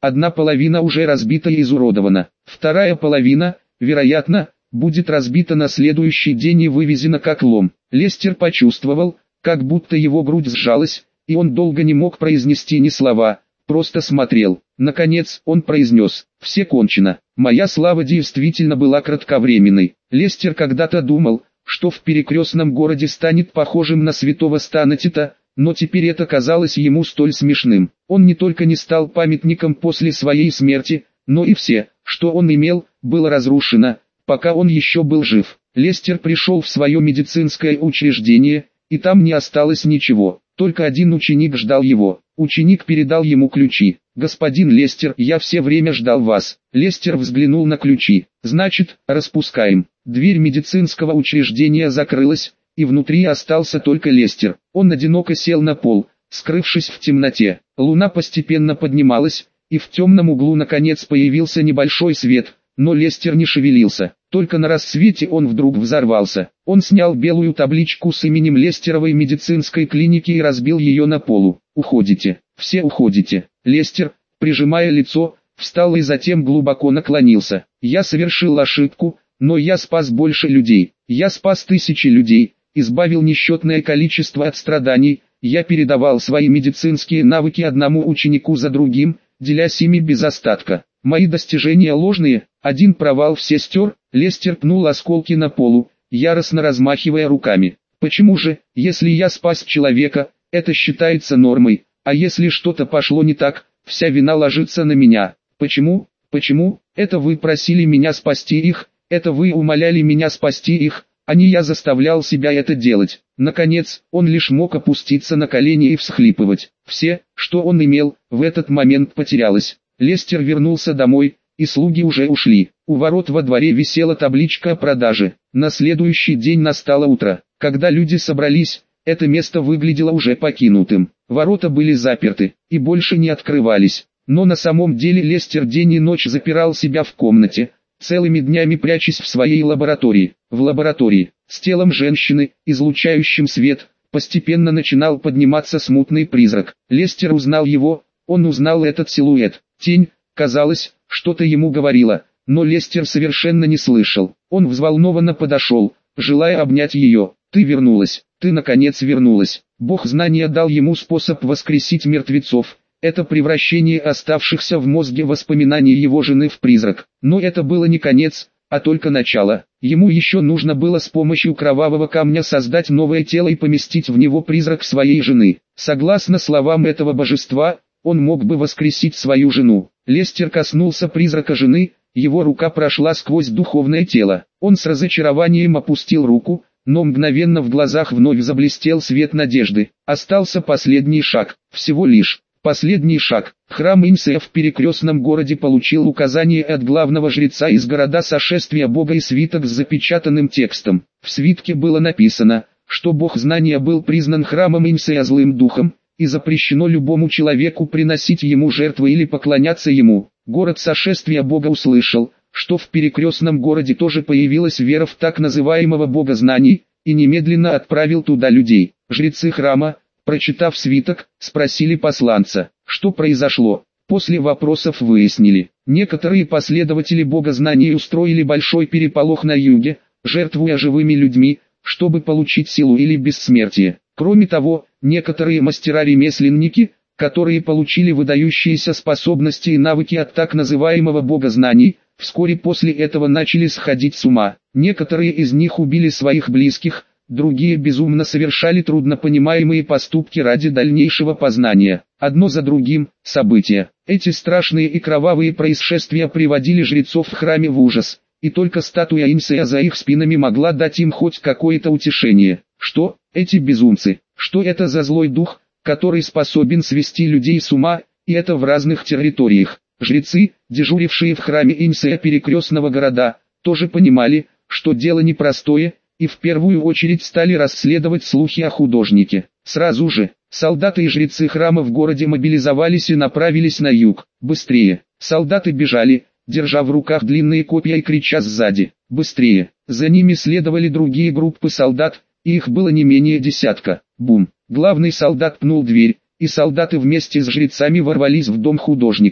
S1: Одна половина уже разбита и изуродована. Вторая половина, вероятно, будет разбита на следующий день и вывезена как лом. Лестер почувствовал, как будто его грудь сжалась, и он долго не мог произнести ни слова, просто смотрел. Наконец, он произнес: «Все кончено». Моя слава действительно была кратковременной. Лестер когда-то думал, что в перекрестном городе станет похожим на святого Станетита, но теперь это казалось ему столь смешным. Он не только не стал памятником после своей смерти, но и все, что он имел, было разрушено, пока он еще был жив. Лестер пришел в свое медицинское учреждение, и там не осталось ничего. Только один ученик ждал его. Ученик передал ему ключи. «Господин Лестер, я все время ждал вас». Лестер взглянул на ключи. «Значит, распускаем». Дверь медицинского учреждения закрылась, и внутри остался только Лестер. Он одиноко сел на пол, скрывшись в темноте. Луна постепенно поднималась, и в темном углу наконец появился небольшой свет, но Лестер не шевелился. Только на рассвете он вдруг взорвался. Он снял белую табличку с именем Лестеровой медицинской клиники и разбил ее на полу. «Уходите, все уходите». Лестер, прижимая лицо, встал и затем глубоко наклонился. «Я совершил ошибку, но я спас больше людей. Я спас тысячи людей, избавил несчетное количество от страданий. Я передавал свои медицинские навыки одному ученику за другим, делясь ими без остатка. Мои достижения ложные, один провал все стер». Лестер пнул осколки на полу, яростно размахивая руками. «Почему же, если я спас человека, это считается нормой, а если что-то пошло не так, вся вина ложится на меня? Почему? Почему? Это вы просили меня спасти их, это вы умоляли меня спасти их, а не я заставлял себя это делать». Наконец, он лишь мог опуститься на колени и всхлипывать. Все, что он имел, в этот момент потерялось. Лестер вернулся домой, и слуги уже ушли. У ворот во дворе висела табличка о продаже. На следующий день настало утро. Когда люди собрались, это место выглядело уже покинутым. Ворота были заперты, и больше не открывались. Но на самом деле Лестер день и ночь запирал себя в комнате, целыми днями прячась в своей лаборатории. В лаборатории, с телом женщины, излучающим свет, постепенно начинал подниматься смутный призрак. Лестер узнал его, он узнал этот силуэт. Тень, казалось, что-то ему говорила, но Лестер совершенно не слышал. Он взволнованно подошел, желая обнять ее. «Ты вернулась, ты наконец вернулась». Бог знания дал ему способ воскресить мертвецов. Это превращение оставшихся в мозге воспоминаний его жены в призрак. Но это было не конец, а только начало. Ему еще нужно было с помощью кровавого камня создать новое тело и поместить в него призрак своей жены. Согласно словам этого божества, он мог бы воскресить свою жену. Лестер коснулся призрака жены, его рука прошла сквозь духовное тело. Он с разочарованием опустил руку, но мгновенно в глазах вновь заблестел свет надежды. Остался последний шаг, всего лишь последний шаг. Храм Инсея в перекрестном городе получил указание от главного жреца из города сошествия Бога и свиток с запечатанным текстом. В свитке было написано, что Бог знания был признан храмом Инсея злым духом, и запрещено любому человеку приносить ему жертвы или поклоняться ему. Город сошествия Бога услышал, что в перекрестном городе тоже появилась вера в так называемого Бога знаний, и немедленно отправил туда людей. Жрецы храма, прочитав свиток, спросили посланца, что произошло. После вопросов выяснили, некоторые последователи Бога знаний устроили большой переполох на юге, жертвуя живыми людьми, чтобы получить силу или бессмертие. Кроме того, некоторые мастера-ремесленники, которые получили выдающиеся способности и навыки от так называемого Бога знаний, вскоре после этого начали сходить с ума. Некоторые из них убили своих близких, другие безумно совершали труднопонимаемые поступки ради дальнейшего познания. Одно за другим, события. Эти страшные и кровавые происшествия приводили жрецов в храме в ужас, и только статуя Инсея за их спинами могла дать им хоть какое-то утешение. Что, эти безумцы, что это за злой дух, который способен свести людей с ума, и это в разных территориях. Жрецы, дежурившие в храме Инсея перекрестного города, тоже понимали, что дело непростое, и в первую очередь стали расследовать слухи о художнике. Сразу же, солдаты и жрецы храма в городе мобилизовались и направились на юг. Быстрее! Солдаты бежали, держа в руках длинные копья и крича сзади. Быстрее! За ними следовали другие группы солдат, и их было не менее десятка. Бум! Главный солдат пнул дверь, и солдаты вместе с жрецами ворвались в дом художника.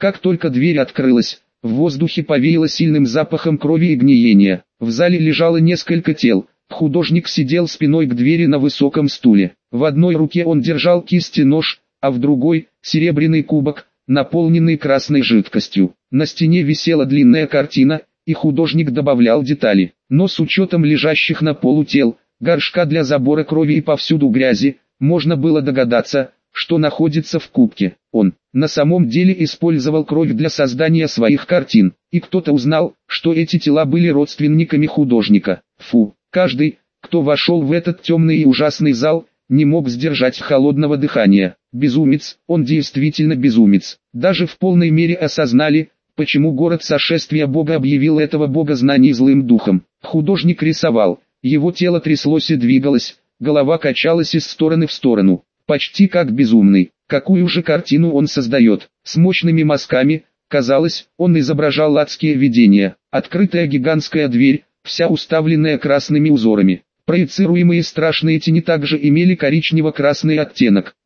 S1: Как только дверь открылась, в воздухе повеяло сильным запахом крови и гниения. В зале лежало несколько тел. Художник сидел спиной к двери на высоком стуле. В одной руке он держал кисть и нож, а в другой – серебряный кубок, наполненный красной жидкостью. На стене висела длинная картина, и художник добавлял детали. Но с учетом лежащих на полу тел, горшка для забора крови и повсюду грязи, можно было догадаться, что находится в кубке. Он на самом деле использовал кровь для создания своих картин, и кто-то узнал, что эти тела были родственниками художника. Фу, каждый, кто вошел в этот темный и ужасный зал, не мог сдержать холодного дыхания. Безумец, он действительно безумец. Даже в полной мере осознали, почему город сошествия Бога объявил этого бога знаний злым духом. Художник рисовал, его тело тряслось и двигалось, голова качалась из стороны в сторону, почти как безумный. Какую же картину он создает? С мощными мазками, казалось, он изображал адские видения. Открытая гигантская дверь, вся уставленная красными узорами. Проецируемые страшные тени также имели коричнево-красный оттенок.